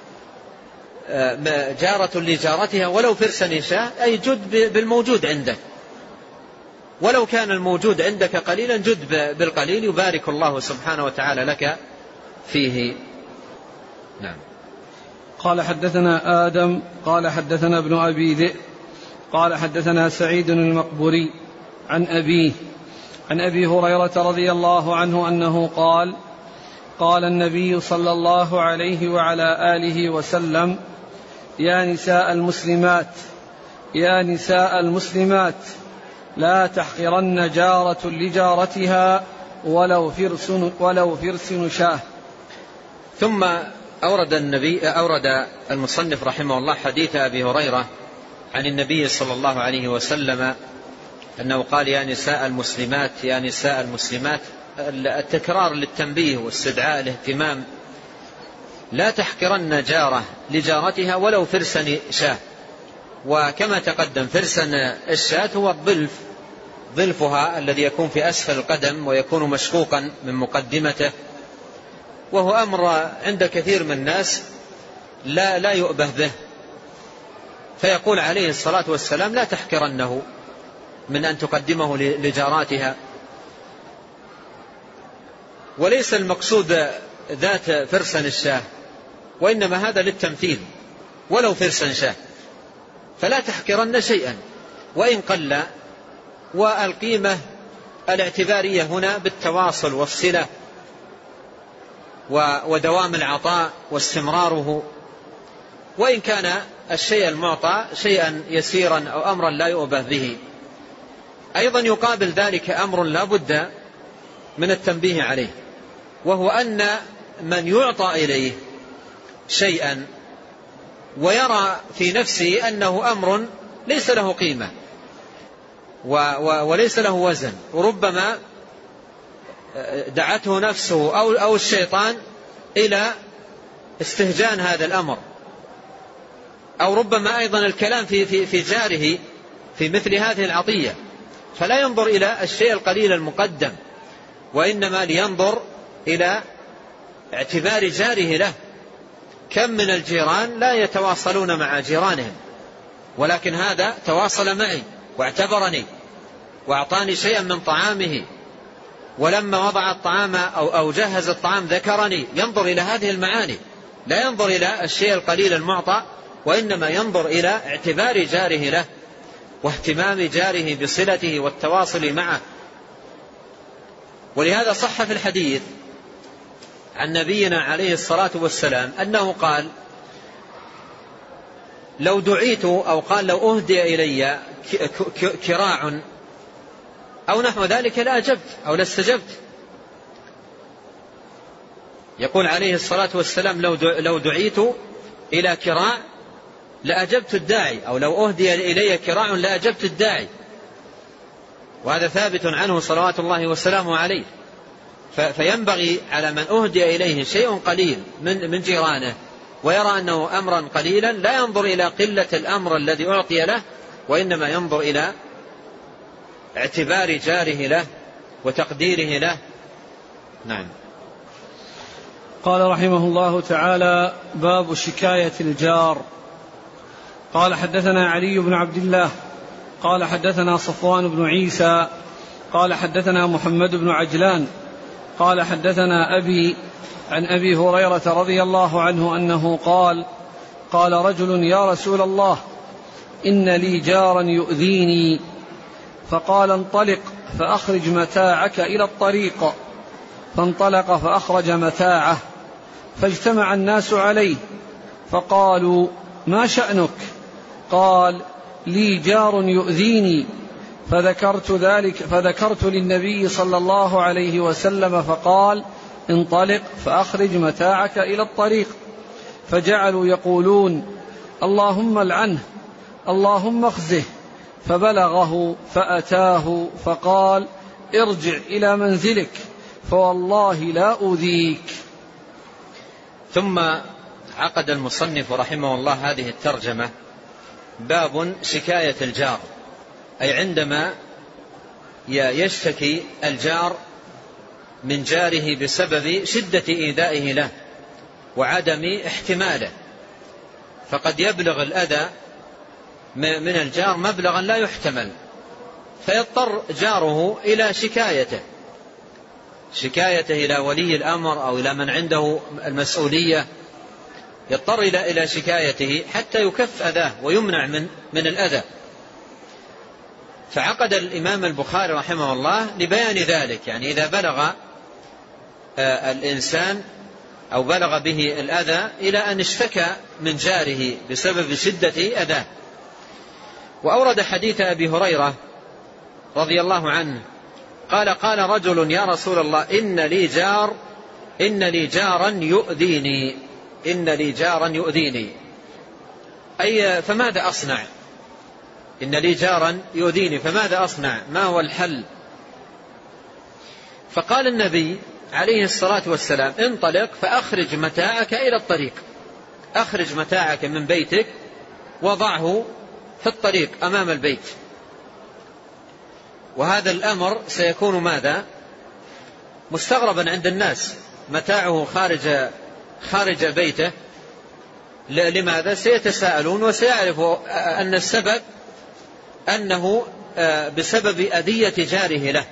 جارة لجارتها ولو فرسا شاة، أي جد بالموجود عندك، ولو كان الموجود عندك قليلا جد بالقليل، يبارك الله سبحانه وتعالى لك فيه. نعم. قال حدثنا آدم قال حدثنا ابن أبي ذئب قال حدثنا سعيد المقبري عن أبيه عن أبي هريرة رضي الله عنه أنه قال: قال النبي صلى الله عليه وعلى آله وسلم: يا نساء المسلمات يا نساء المسلمات لا تحقرن جارة لجارتها ولو فرس ولو فرس شاه. ثم أورد النبي أورد المصنف رحمه الله حديث أبي هريرة عن النبي صلى الله عليه وسلم أنه قال: يا نساء المسلمات يا نساء المسلمات، التكرار للتنبيه واستدعاء الاهتمام. لا تحقرن جارة لجارتها ولو فرسا شاه. وكما تقدم فرسا الشاة هو الظلف، ظلفها الذي يكون في أسفل القدم ويكون مشقوقا من مقدمته، وهو أمر عند كثير من الناس لا, لا يؤبه به، فيقول عليه الصلاة والسلام: لا تحقرنه من أن تقدمه لجاراتها. وليس المقصود ذات فرسا الشاه، وإنما هذا للتمثيل، ولو فرسا شاه، فلا تحقرن شيئا وإن قل. والقيمة الاعتبارية هنا بالتواصل والصلة ودوام العطاء واستمراره، وإن كان الشيء المعطى شيئا يسيرا أو أمرا لا يؤبه به. أيضا يقابل ذلك أمر لا بد من التنبيه عليه، وهو أن من يعطى إليه شيئا ويرى في نفسه أنه أمر ليس له قيمة وليس له وزن، وربما دعته نفسه أو الشيطان إلى استهجان هذا الأمر، أو ربما أيضا الكلام في, في, في جاره في مثل هذه العطية، فلا ينظر إلى الشيء القليل المقدم، وإنما لينظر إلى اعتبار جاره له. كم من الجيران لا يتواصلون مع جيرانهم، ولكن هذا تواصل معي واعتبرني وأعطاني شيئا من طعامه، ولما وضع الطعام أو, أو جهز الطعام ذكرني. ينظر إلى هذه المعاني، لا ينظر إلى الشيء القليل المعطى، وإنما ينظر إلى اعتبار جاره له واهتمام جاره بصلته والتواصل معه. ولهذا صح في الحديث عن نبينا عليه الصلاة والسلام أنه قال: لو دعيت، أو قال: لو أهدي إلي كراع أو نحو ذلك لأجبت أو لاستجبت. يقول عليه الصلاة والسلام: لو دعيت إلى كراع لأجبت الداعي، أو لو أهدي إلي كراع لأجبت الداعي. وهذا ثابت عنه صلوات الله وسلامه عليه. فينبغي على من أهدي إليه شيء قليل من من جيرانه ويرى أنه أمرا قليلا لا ينظر إلى قلة الأمر الذي أعطي له، وإنما ينظر إلى اعتبار جاره له وتقديره له. نعم. قال رحمه الله تعالى: باب شكاية الجار. قال حدثنا علي بن عبد الله قال حدثنا صفوان بن عيسى قال حدثنا محمد بن عجلان قال حدثنا أبي عن أبي هريرة رضي الله عنه أنه قال: قال رجل: يا رسول الله، إن لي جارا يؤذيني. فقال: انطلق فأخرج متاعك إلى الطريق. فانطلق فأخرج متاعه، فاجتمع الناس عليه فقالوا: ما شأنك؟ قال: لي جار يؤذيني. فذكرت ذلك فذكرت للنبي صلى الله عليه وسلم فقال: انطلق فأخرج متاعك إلى الطريق. فجعلوا يقولون: اللهم العنه اللهم اخزه. فبلغه فأتاه فقال: ارجع إلى منزلك فوالله لا أؤذيك. ثم عقد المصنف رحمه الله هذه الترجمة: باب شكاية الجار، أي عندما يشتكي الجار من جاره بسبب شدة إيذائه له وعدم احتماله، فقد يبلغ الأذى من الجار مبلغا لا يحتمل، فيضطر جاره إلى شكايته شكايته إلى ولي الأمر أو إلى من عنده المسؤولية، يضطر إلى إلى شكايته حتى يكف أذاه ويمنع من من الأذى. فعقد الإمام البخاري رحمه الله لبيان ذلك، يعني إذا بلغ الإنسان أو بلغ به الأذى إلى أن اشتكى من جاره بسبب شدة أذاه. وأورد حديث أبي هريرة رضي الله عنه قال قال رجل يا رسول الله إن لي جار إن لي جارا يؤذيني إن لي جارا يؤذيني أي فماذا أصنع؟ إن لي جارا يؤذيني فماذا أصنع؟ ما هو الحل؟ فقال النبي عليه الصلاة والسلام انطلق فأخرج متاعك إلى الطريق، أخرج متاعك من بيتك وضعه في الطريق أمام البيت. وهذا الأمر سيكون ماذا؟ مستغربا عند الناس، متاعه خارج خارج بيته، لماذا؟ سيتساءلون وسيعرف أن السبب أنه بسبب أذية جاره له.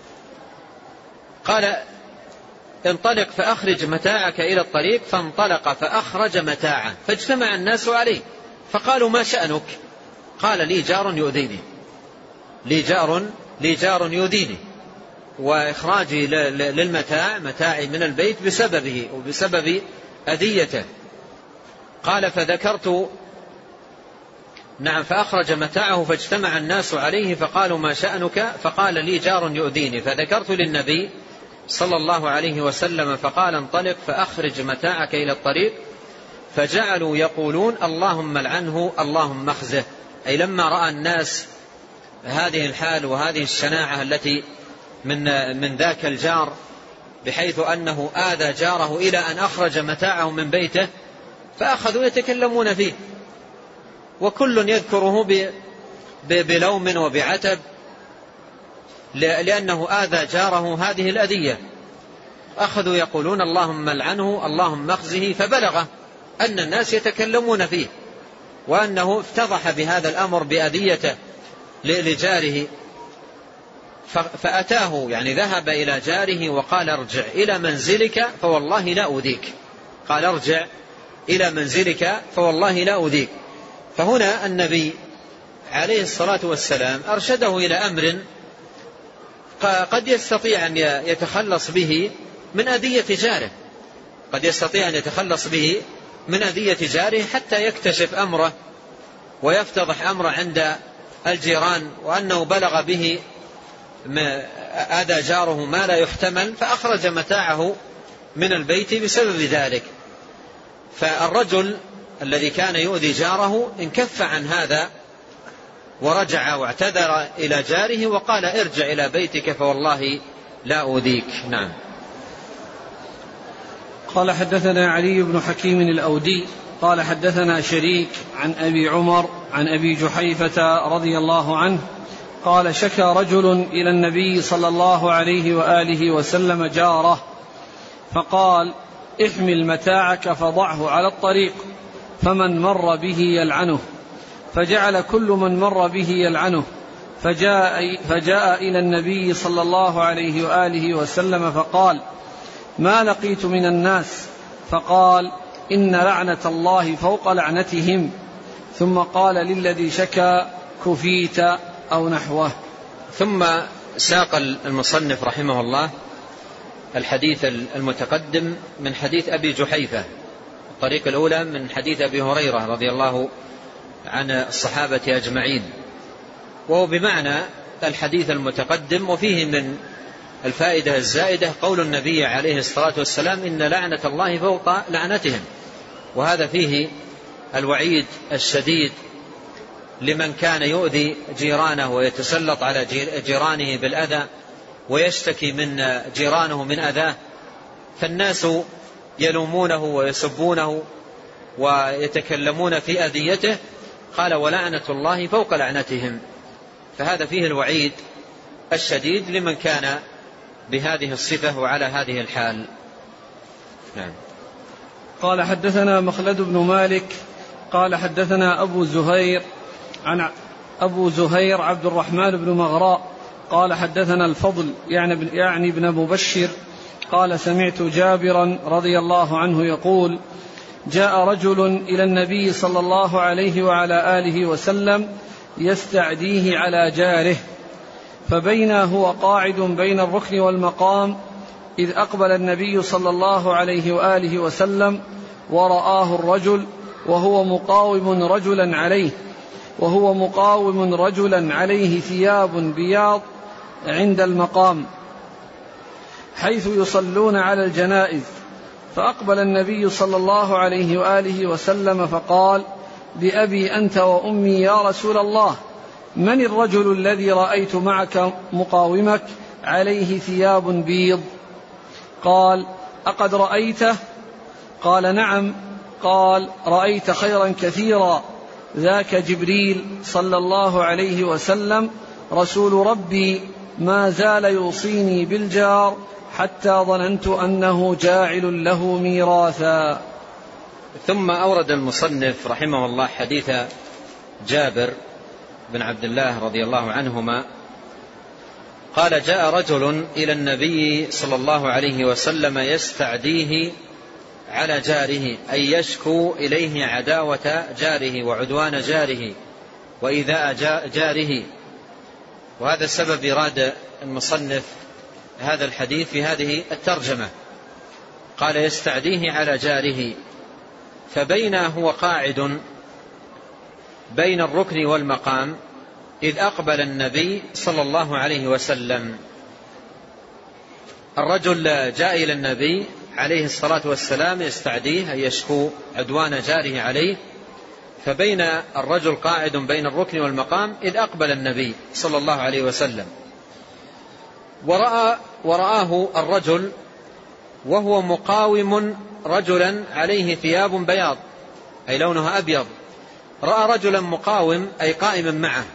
قال انطلق فأخرج متاعك إلى الطريق، فانطلق فأخرج متاعه فاجتمع الناس عليه فقالوا ما شأنك؟ قال لي جار يؤذيني لي جار لي جار يؤذيني وإخراجي للمتاع متاعي من البيت بسببه وبسبب أذيته. قال فذكرت نعم فأخرج متاعه فاجتمع الناس عليه فقالوا ما شأنك؟ فقال لي جار يؤذيني، فذكرت للنبي صلى الله عليه وسلم فقال انطلق فأخرج متاعك إلى الطريق، فجعلوا يقولون اللهم لعنه اللهم اخزه، أي لما رأى الناس هذه الحال وهذه الشناعة التي من من ذاك الجار بحيث أنه آذى جاره إلى أن أخرج متاعه من بيته، فأخذوا يتكلمون فيه وكل يذكره بلوم وبعتب لأنه آذى جاره هذه الأذية. أخذوا يقولون اللهم لعنه اللهم اخزه، فبلغ أن الناس يتكلمون فيه وأنه افتضح بهذا الأمر بأذيته لجاره. فأتاه يعني ذهب إلى جاره وقال ارجع إلى منزلك فوالله لا أؤذيك، قال ارجع إلى منزلك فوالله لا أؤذيك. فهنا النبي عليه الصلاة والسلام أرشده إلى أمر قد يستطيع أن يتخلص به من أذية جاره، قد يستطيع أن يتخلص به من أذية جاره حتى يكتشف أمره ويفتضح أمره عند الجيران وأنه بلغ به أذى جاره ما لا يحتمل، فأخرج متاعه من البيت بسبب ذلك. فالرجل الذي كان يؤذي جاره انكف عن هذا ورجع واعتذر إلى جاره وقال ارجع إلى بيتك فوالله لا أؤذيك. نعم. قال حدثنا علي بن حكيم الأودي قال حدثنا شريك عن أبي عمر عن أبي جحيفة رضي الله عنه قال شكى رجل إلى النبي صلى الله عليه وآله وسلم جاره فقال احمل متاعك فضعه على الطريق فمن مر به يلعنه، فجعل كل من مر به يلعنه، فجاء, فجاء إلى النبي صلى الله عليه وآله وسلم فقال ما لقيت من الناس؟ فقال إن لعنة الله فوق لعنتهم، ثم قال للذي شكى كفيت أو نحوه. ثم ساق المصنف رحمه الله الحديث المتقدم من حديث أبي جحيفة، الطريق الأولى من حديث أبي هريرة رضي الله عن الصحابة أجمعين، وهو بمعنى الحديث المتقدم. وفيه من الفائدة الزائدة قول النبي عليه الصلاة والسلام إن لعنة الله فوق لعنتهم، وهذا فيه الوعيد الشديد لمن كان يؤذي جيرانه ويتسلط على جيرانه بالأذى ويشتكي من جيرانه من أذاه، فالناس يلومونه ويسبونه ويتكلمون في أذيته، قال ولعنة الله فوق لعنتهم. فهذا فيه الوعيد الشديد لمن كان بهذه الصفة وعلى هذه الحال. نعم. قال حدثنا مخلد بن مالك قال حدثنا أبو زهير عن أبو زهير عبد الرحمن بن مغراء قال حدثنا الفضل يعني, يعني ابن مبشر قال سمعت جابرا رضي الله عنه يقول جاء رجل إلى النبي صلى الله عليه وعلى آله وسلم يستعديه على جاره، فبينا هو قاعد بين الركن والمقام إذ أقبل النبي صلى الله عليه وآله وسلم ورآه الرجل وهو مقاوم رجلا عليه وهو مقاوم رجلا عليه ثياب بياض عند المقام حيث يصلون على الجنائز، فأقبل النبي صلى الله عليه وآله وسلم فقال بأبي أنت وأمي يا رسول الله، من الرجل الذي رأيت معك مقاومك عليه ثياب بيض؟ قال أقد رأيته؟ قال نعم. قال رأيت خيرا كثيرا، ذاك جبريل صلى الله عليه وسلم رسول ربي ما زال يوصيني بالجار حتى ظننت أنه جاعل له ميراثا. ثم أورد المصنف رحمه الله حديث جابر بن عبد الله رضي الله عنهما قال جاء رجل إلى النبي صلى الله عليه وسلم يستعديه على جاره، أي يشكو إليه عداوة جاره وعدوان جاره وإيذاء جاره. وهذا السبب إراد المصنف هذا الحديث في هذه الترجمة. قال يستعديه على جاره، فبينا هو قاعد بين الركن والمقام إذ أقبل النبي صلى الله عليه وسلم. الرجل جاء إلى النبي عليه الصلاة والسلام يستعديه أي يشكو عدوان جاره عليه، فبين الرجل قاعد بين الركن والمقام إذ أقبل النبي صلى الله عليه وسلم ورأى ورآه الرجل وهو مقاوم رجلا عليه ثياب بياض أي لونها أبيض. رأى رجلا مقاوم أي قائما معه.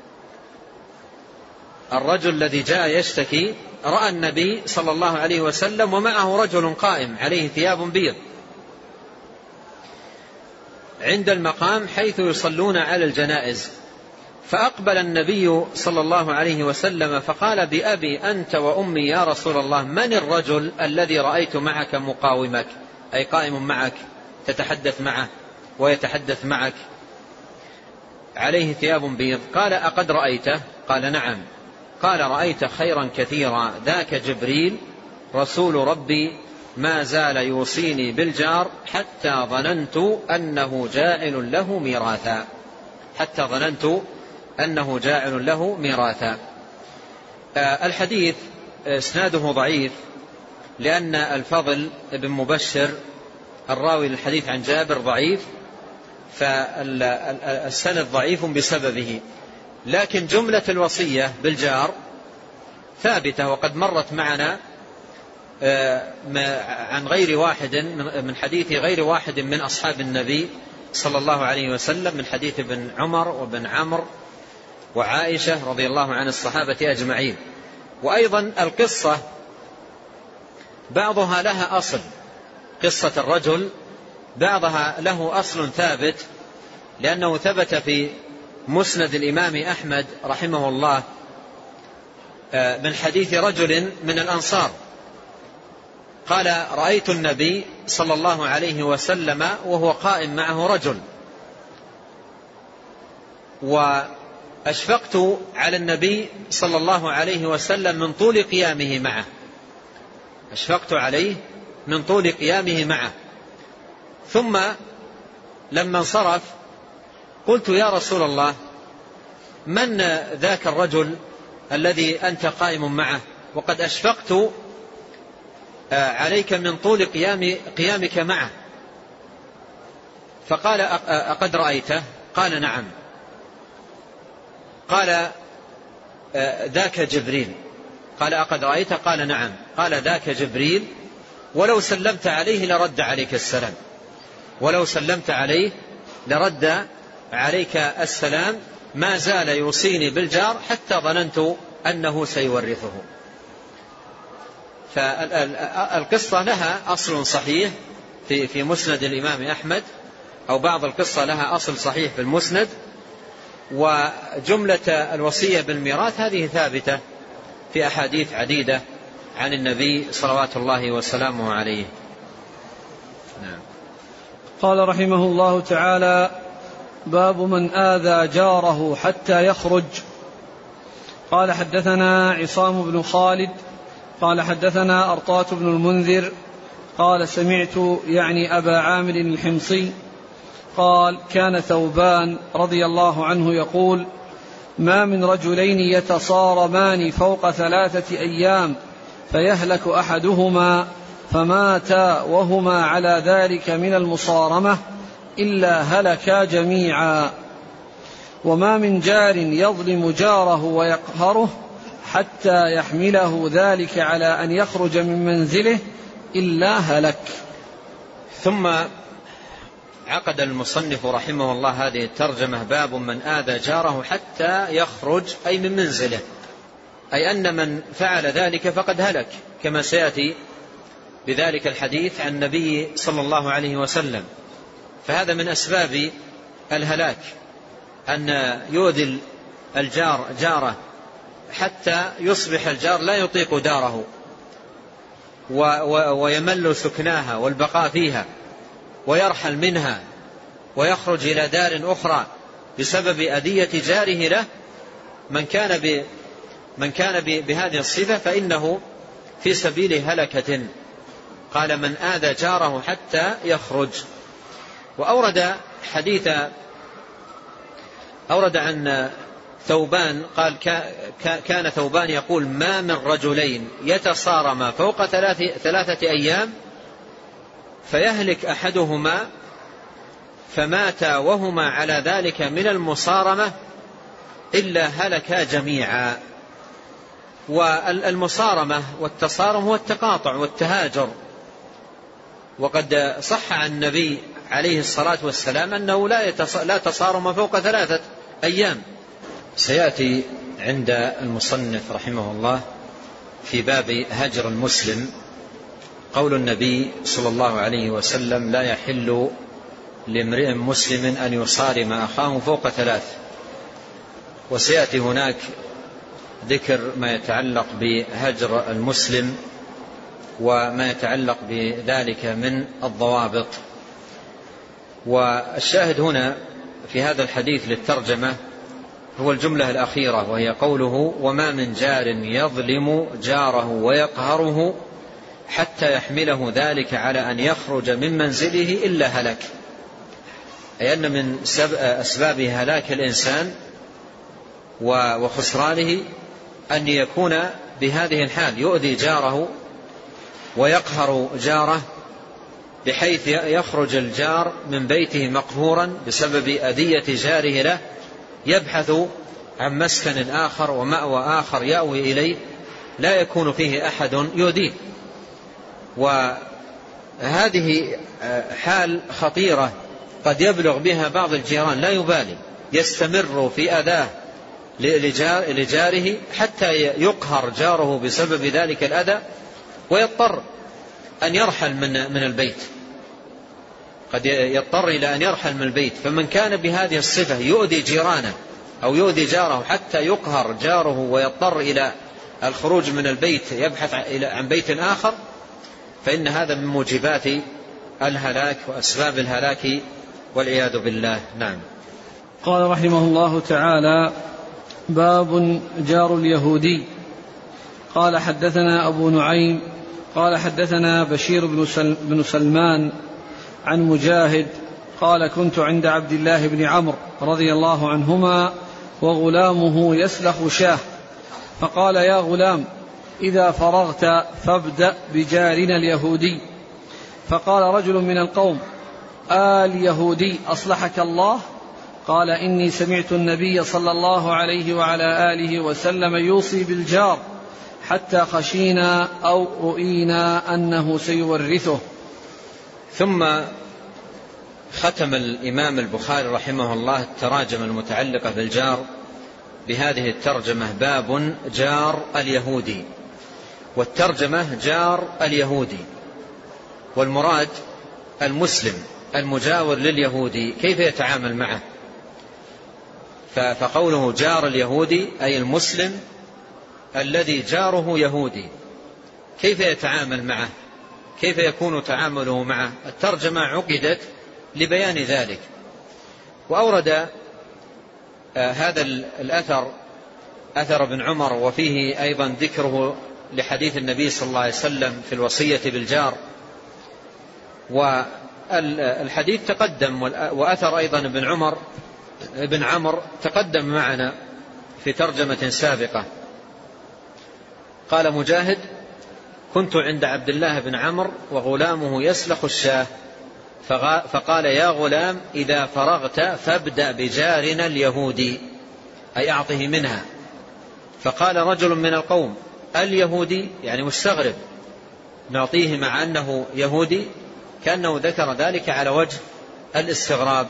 الرجل الذي جاء يشتكي رأى النبي صلى الله عليه وسلم ومعه رجل قائم عليه ثياب بيض عند المقام حيث يصلون على الجنائز، فأقبل النبي صلى الله عليه وسلم فقال بأبي أنت وأمي يا رسول الله، من الرجل الذي رأيت معك مقاومك أي قائم معك تتحدث معه ويتحدث معك عليه ثياب بيض؟ قال أقد رأيته؟ قال نعم. قال رأيت خيرا كثيرا، ذاك جبريل رسول ربي ما زال يوصيني بالجار حتى ظننت أنه جاعل له ميراثا حتى ظننت أنه جاعل له ميراثا. آه الحديث اسناده ضعيف لأن الفضل بن مبشر الراوي للحديث عن جابر ضعيف، فالسند ضعيف بسببه، لكن جملة الوصية بالجار ثابتة وقد مرت معنا عن غير واحد من حديث غير واحد من أصحاب النبي صلى الله عليه وسلم من حديث ابن عمر وابن عمرو وعائشة رضي الله عن الصحابة أجمعين. وأيضا القصة بعضها لها أصل، قصة الرجل بعضها له أصل ثابت، لأنه ثبت في مسند الإمام أحمد رحمه الله من حديث رجل من الأنصار قال رأيت النبي صلى الله عليه وسلم وهو قائم معه رجل، وأشفقت على النبي صلى الله عليه وسلم من طول قيامه معه أشفقت عليه من طول قيامه معه ثم لما انصرف قلت يا رسول الله، من ذاك الرجل الذي أنت قائم معه وقد أشفقت عليك من طول قيام قيامك معه؟ فقال أقد رأيته؟ قال نعم. قال ذاك جبريل. قال أقد رأيته؟ قال نعم. قال ذاك جبريل، ولو سلمت عليه لرد عليك السلام ولو سلمت عليه لرد عليك السلام ما زال يوصيني بالجار حتى ظننت أنه سيورثه. فالقصة لها أصل صحيح في في مسند الإمام أحمد، أو بعض القصة لها أصل صحيح في المسند، وجملة الوصية بالميراث هذه ثابتة في أحاديث عديدة عن النبي صلوات الله وسلامه عليه. نعم. قال رحمه الله تعالى: باب من آذى جاره حتى يخرج. قال حدثنا عصام بن خالد قال حدثنا أرطاة بن المنذر قال سمعت يعني أبا عامر الحمصي قال: كان ثوبان رضي الله عنه يقول: ما من رجلين يتصارمان فوق ثلاثة أيام فيهلك أحدهما فماتا وهما على ذلك من المصارمة إلا هلكا جميعا، وما من جار يظلم جاره ويقهره حتى يحمله ذلك على أن يخرج من منزله إلا هلك. ثم عقد المصنف رحمه الله هذه الترجمة: باب من آذى جاره حتى يخرج، أي من منزله، أي أن من فعل ذلك فقد هلك، كما سيأتي بذلك الحديث عن النبي صلى الله عليه وسلم. فهذا من أسباب الهلاك، أن يؤذي الجار جاره حتى يصبح الجار لا يطيق داره ويمل سكناها والبقاء فيها ويرحل منها ويخرج إلى دار أخرى بسبب أذية جاره له. من كان ب من كان بهذه الصفة فإنه في سبيل هلكة. قال: من آذى جاره حتى يخرج. وأورد حديث أورد عن ثوبان قال: كان ثوبان يقول: ما من رجلين يتصارما فوق ثلاثة أيام فيهلك أحدهما فماتا وهما على ذلك من المصارمة إلا هلكا جميعا. والمصارمة والتصارم هو التقاطع والتهاجر، وقد صح عن النبي عليه الصلاة والسلام أنه لا تصارم فوق ثلاثة أيام. سيأتي عند المصنف رحمه الله في باب هجر المسلم قول النبي صلى الله عليه وسلم: لا يحل لامرئ مسلم أن يصارم أخاه فوق ثلاث. وسيأتي هناك ذكر ما يتعلق بهجر المسلم وما يتعلق بذلك من الضوابط. والشاهد هنا في هذا الحديث للترجمة هو الجملة الأخيرة، وهي قوله: وما من جار يظلم جاره ويقهره حتى يحمله ذلك على أن يخرج من منزله إلا هلك. أي أن من أسباب هلاك الإنسان وخسرانه أن يكون بهذه الحال، يؤذي جاره ويقهر جاره بحيث يخرج الجار من بيته مقهورا بسبب أذية جاره له، يبحث عن مسكن آخر ومأوى آخر يأوي إليه لا يكون فيه أحد يؤذيه. وهذه حال خطيرة قد يبلغ بها بعض الجيران لا يبالي، يستمر في أذاه لجاره حتى يقهر جاره بسبب ذلك الأذى ويضطر أن يرحل من من البيت، قد يضطر إلى أن يرحل من البيت. فمن كان بهذه الصفة يؤذي جيرانه أو يؤذي جاره حتى يقهر جاره ويضطر إلى الخروج من البيت يبحث عن بيت آخر، فإن هذا من موجبات الهلاك وأسباب الهلاك والعياذ بالله. نعم. قال رحمه الله تعالى: باب جار اليهودي. قال حدثنا أبو نعيم قال حدثنا بشير بن سلمان عن مجاهد قال: كنت عند عبد الله بن عمرو رضي الله عنهما وغلامه يسلخ شاه، فقال: يا غلام، إذا فرغت فابدأ بجارنا اليهودي. فقال رجل من القوم: آل يهودي أصلحك الله؟ قال: إني سمعت النبي صلى الله عليه وعلى آله وسلم يوصي بالجار حتى خشينا أو رؤينا أنه سيورثه. ثم ختم الإمام البخاري رحمه الله التراجم المتعلقة بالجار بهذه الترجمة: باب جار اليهودي. والترجمة جار اليهودي، والمراد المسلم المجاور لليهودي كيف يتعامل معه. فقوله جار اليهودي أي المسلم الذي جاره يهودي كيف يتعامل معه، كيف يكون تعامله معه. الترجمة عقدت لبيان ذلك. وأورد هذا الأثر أثر ابن عمر وفيه أيضا ذكره لحديث النبي صلى الله عليه وسلم في الوصية بالجار. والحديث تقدم، وأثر أيضا ابن عمر ابن عمر تقدم معنا في ترجمة سابقة. قال مجاهد: كنت عند عبد الله بن عمرو وغلامه يسلخ الشاة، فقال: يا غلام إذا فرغت فابدأ بجارنا اليهودي، أي أعطه منها. فقال رجل من القوم: اليهودي؟ يعني مستغرب، نعطيه مع أنه يهودي، كأنه ذكر ذلك على وجه الاستغراب.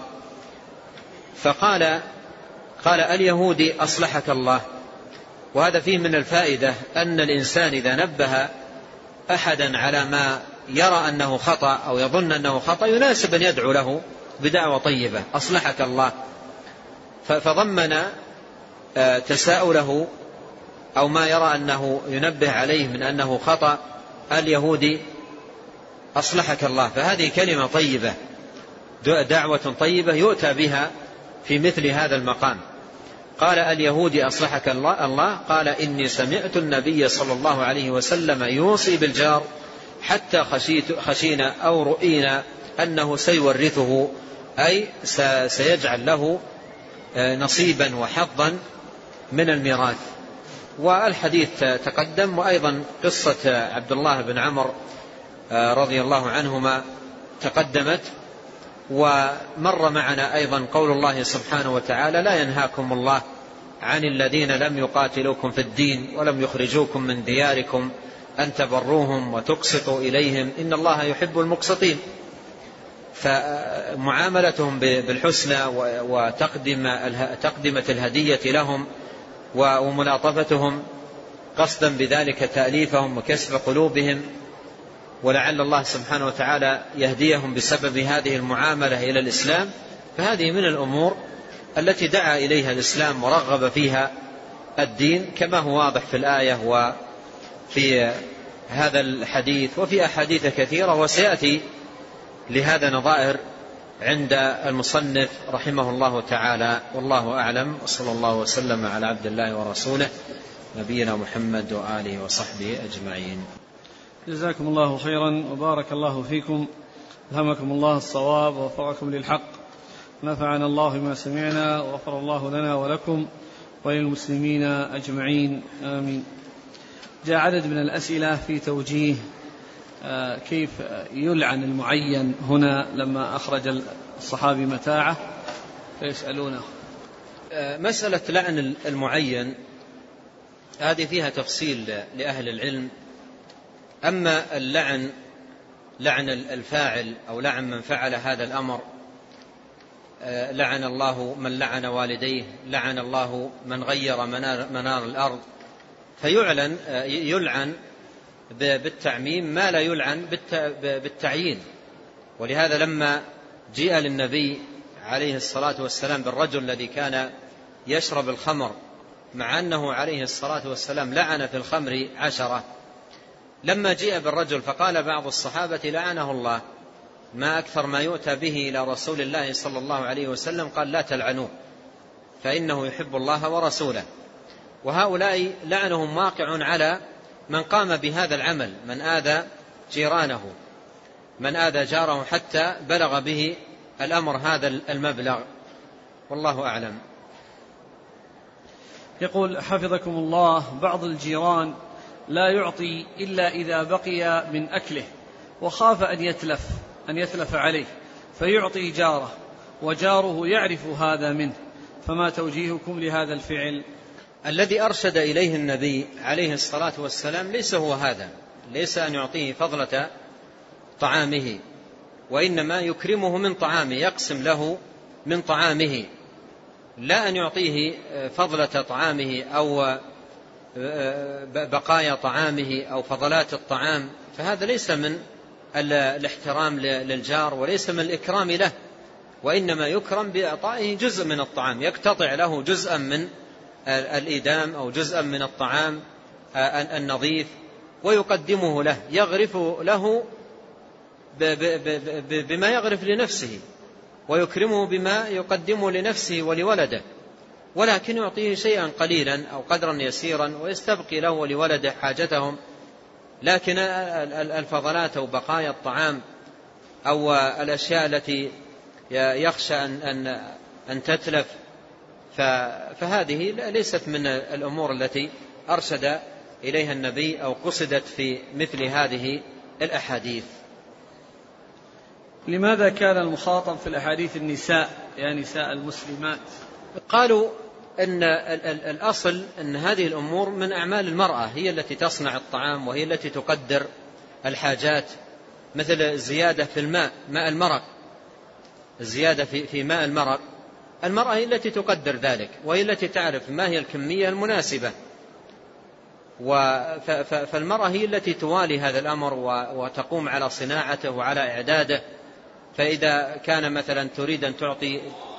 فقال قال اليهودي أصلحك الله. وهذا فيه من الفائدة أن الإنسان إذا نبه أحدا على ما يرى أنه خطأ أو يظن أنه خطأ يناسب أن يدعو له بدعوة طيبة: أصلحك الله. فضمن تساؤله أو ما يرى أنه ينبه عليه من أنه خطأ: اليهودي أصلحك الله. فهذه كلمة طيبة، دعوة طيبة يؤتى بها في مثل هذا المقام. قال اليهودي أصلحك الله. قال: إني سمعت النبي صلى الله عليه وسلم يوصي بالجار حتى خشيت خشينا أو رؤينا أنه سيورثه، أي سيجعل له نصيبا وحظا من الميراث. والحديث تقدم، وأيضا قصة عبد الله بن عمرو رضي الله عنهما تقدمت. ومر معنا أيضا قول الله سبحانه وتعالى: لا ينهاكم الله عن الذين لم يقاتلوكم في الدين ولم يخرجوكم من دياركم أن تبروهم وتقسطوا إليهم إن الله يحب المقسطين. فمعاملتهم بالحسنى وتقدمة الهدية لهم وملاطفتهم قصدا بذلك تأليفهم وكسب قلوبهم، ولعل الله سبحانه وتعالى يهديهم بسبب هذه المعاملة إلى الإسلام. فهذه من الأمور التي دعا إليها الإسلام ورغب فيها الدين، كما هو واضح في الآية وفي هذا الحديث وفي أحاديث كثيرة، وسيأتي لهذا نظائر عند المصنف رحمه الله تعالى. والله أعلم، وصلى الله وسلم على عبد الله ورسوله نبينا محمد وآله وصحبه أجمعين. جزاكم الله خيرا وبارك الله فيكم، ألهمكم الله الصواب ووفقكم للحق، نفعنا الله بما سمعنا وغفر الله لنا ولكم وللمسلمين أجمعين، آمين. جاء عدد من الأسئلة في توجيه كيف يلعن المعين هنا لما أخرج الصحابي متاعه فيسألونه. مسألة لعن المعين هذه فيها تفصيل لأهل العلم. أما اللعن لعن الفاعل أو لعن من فعل هذا الأمر، لعن الله من لعن والديه، لعن الله من غير منار, منار الأرض، فيعلن يلعن بالتعميم ما لا يلعن بالتعيين. ولهذا لما جاء للنبي عليه الصلاة والسلام بالرجل الذي كان يشرب الخمر مع أنه عليه الصلاة والسلام لعن في الخمر عشرة، لما جاء بالرجل فقال بعض الصحابة: لعنه الله، ما أكثر ما يؤتى به إلى رسول الله صلى الله عليه وسلم. قال: لا تلعنوه فإنه يحب الله ورسوله. وهؤلاء لعنهم واقع على من قام بهذا العمل، من آذى جيرانه، من آذى جاره حتى بلغ به الأمر هذا المبلغ، والله أعلم. يقول حفظكم الله: بعض الجيران لا يعطي إلا إذا بقي من أكله وخاف أن يتلف أن يتلف عليه فيعطي جاره، وجاره يعرف هذا منه، فما توجيهكم لهذا الفعل؟ الذي أرشد إليه النبي عليه الصلاة والسلام ليس هو هذا، ليس أن يعطيه فضلة طعامه، وإنما يكرمه من طعامه، يقسم له من طعامه، لا أن يعطيه فضلة طعامه أو بقايا طعامه أو فضلات الطعام، فهذا ليس من الاحترام للجار وليس من الإكرام له، وإنما يكرم بإعطائه جزء من الطعام، يقتطع له جزءا من الإيدام أو جزءا من الطعام النظيف ويقدمه له، يغرف له بما يغرف لنفسه ويكرمه بما يقدمه لنفسه ولولده، ولكن يعطيه شيئا قليلا أو قدرا يسيرا ويستبقي له ولولده حاجتهم. لكن الفضلات أو بقايا الطعام أو الأشياء التي يخشى أن أن تتلف فهذه ليست من الأمور التي أرشد إليها النبي أو قصدت في مثل هذه الأحاديث. لماذا كان المخاطب في الأحاديث النساء يا نساء المسلمات؟ قالوا أن الأصل أن هذه الأمور من أعمال المرأة، هي التي تصنع الطعام وهي التي تقدر الحاجات، مثل الزيادة في الماء، ماء المرق، الزيادة في ماء المرق، المرأة هي التي تقدر ذلك وهي التي تعرف ما هي الكمية المناسبة، فالمرأة هي التي توالي هذا الأمر وتقوم على صناعته وعلى إعداده. فإذا كان مثلا تريد أن تعطي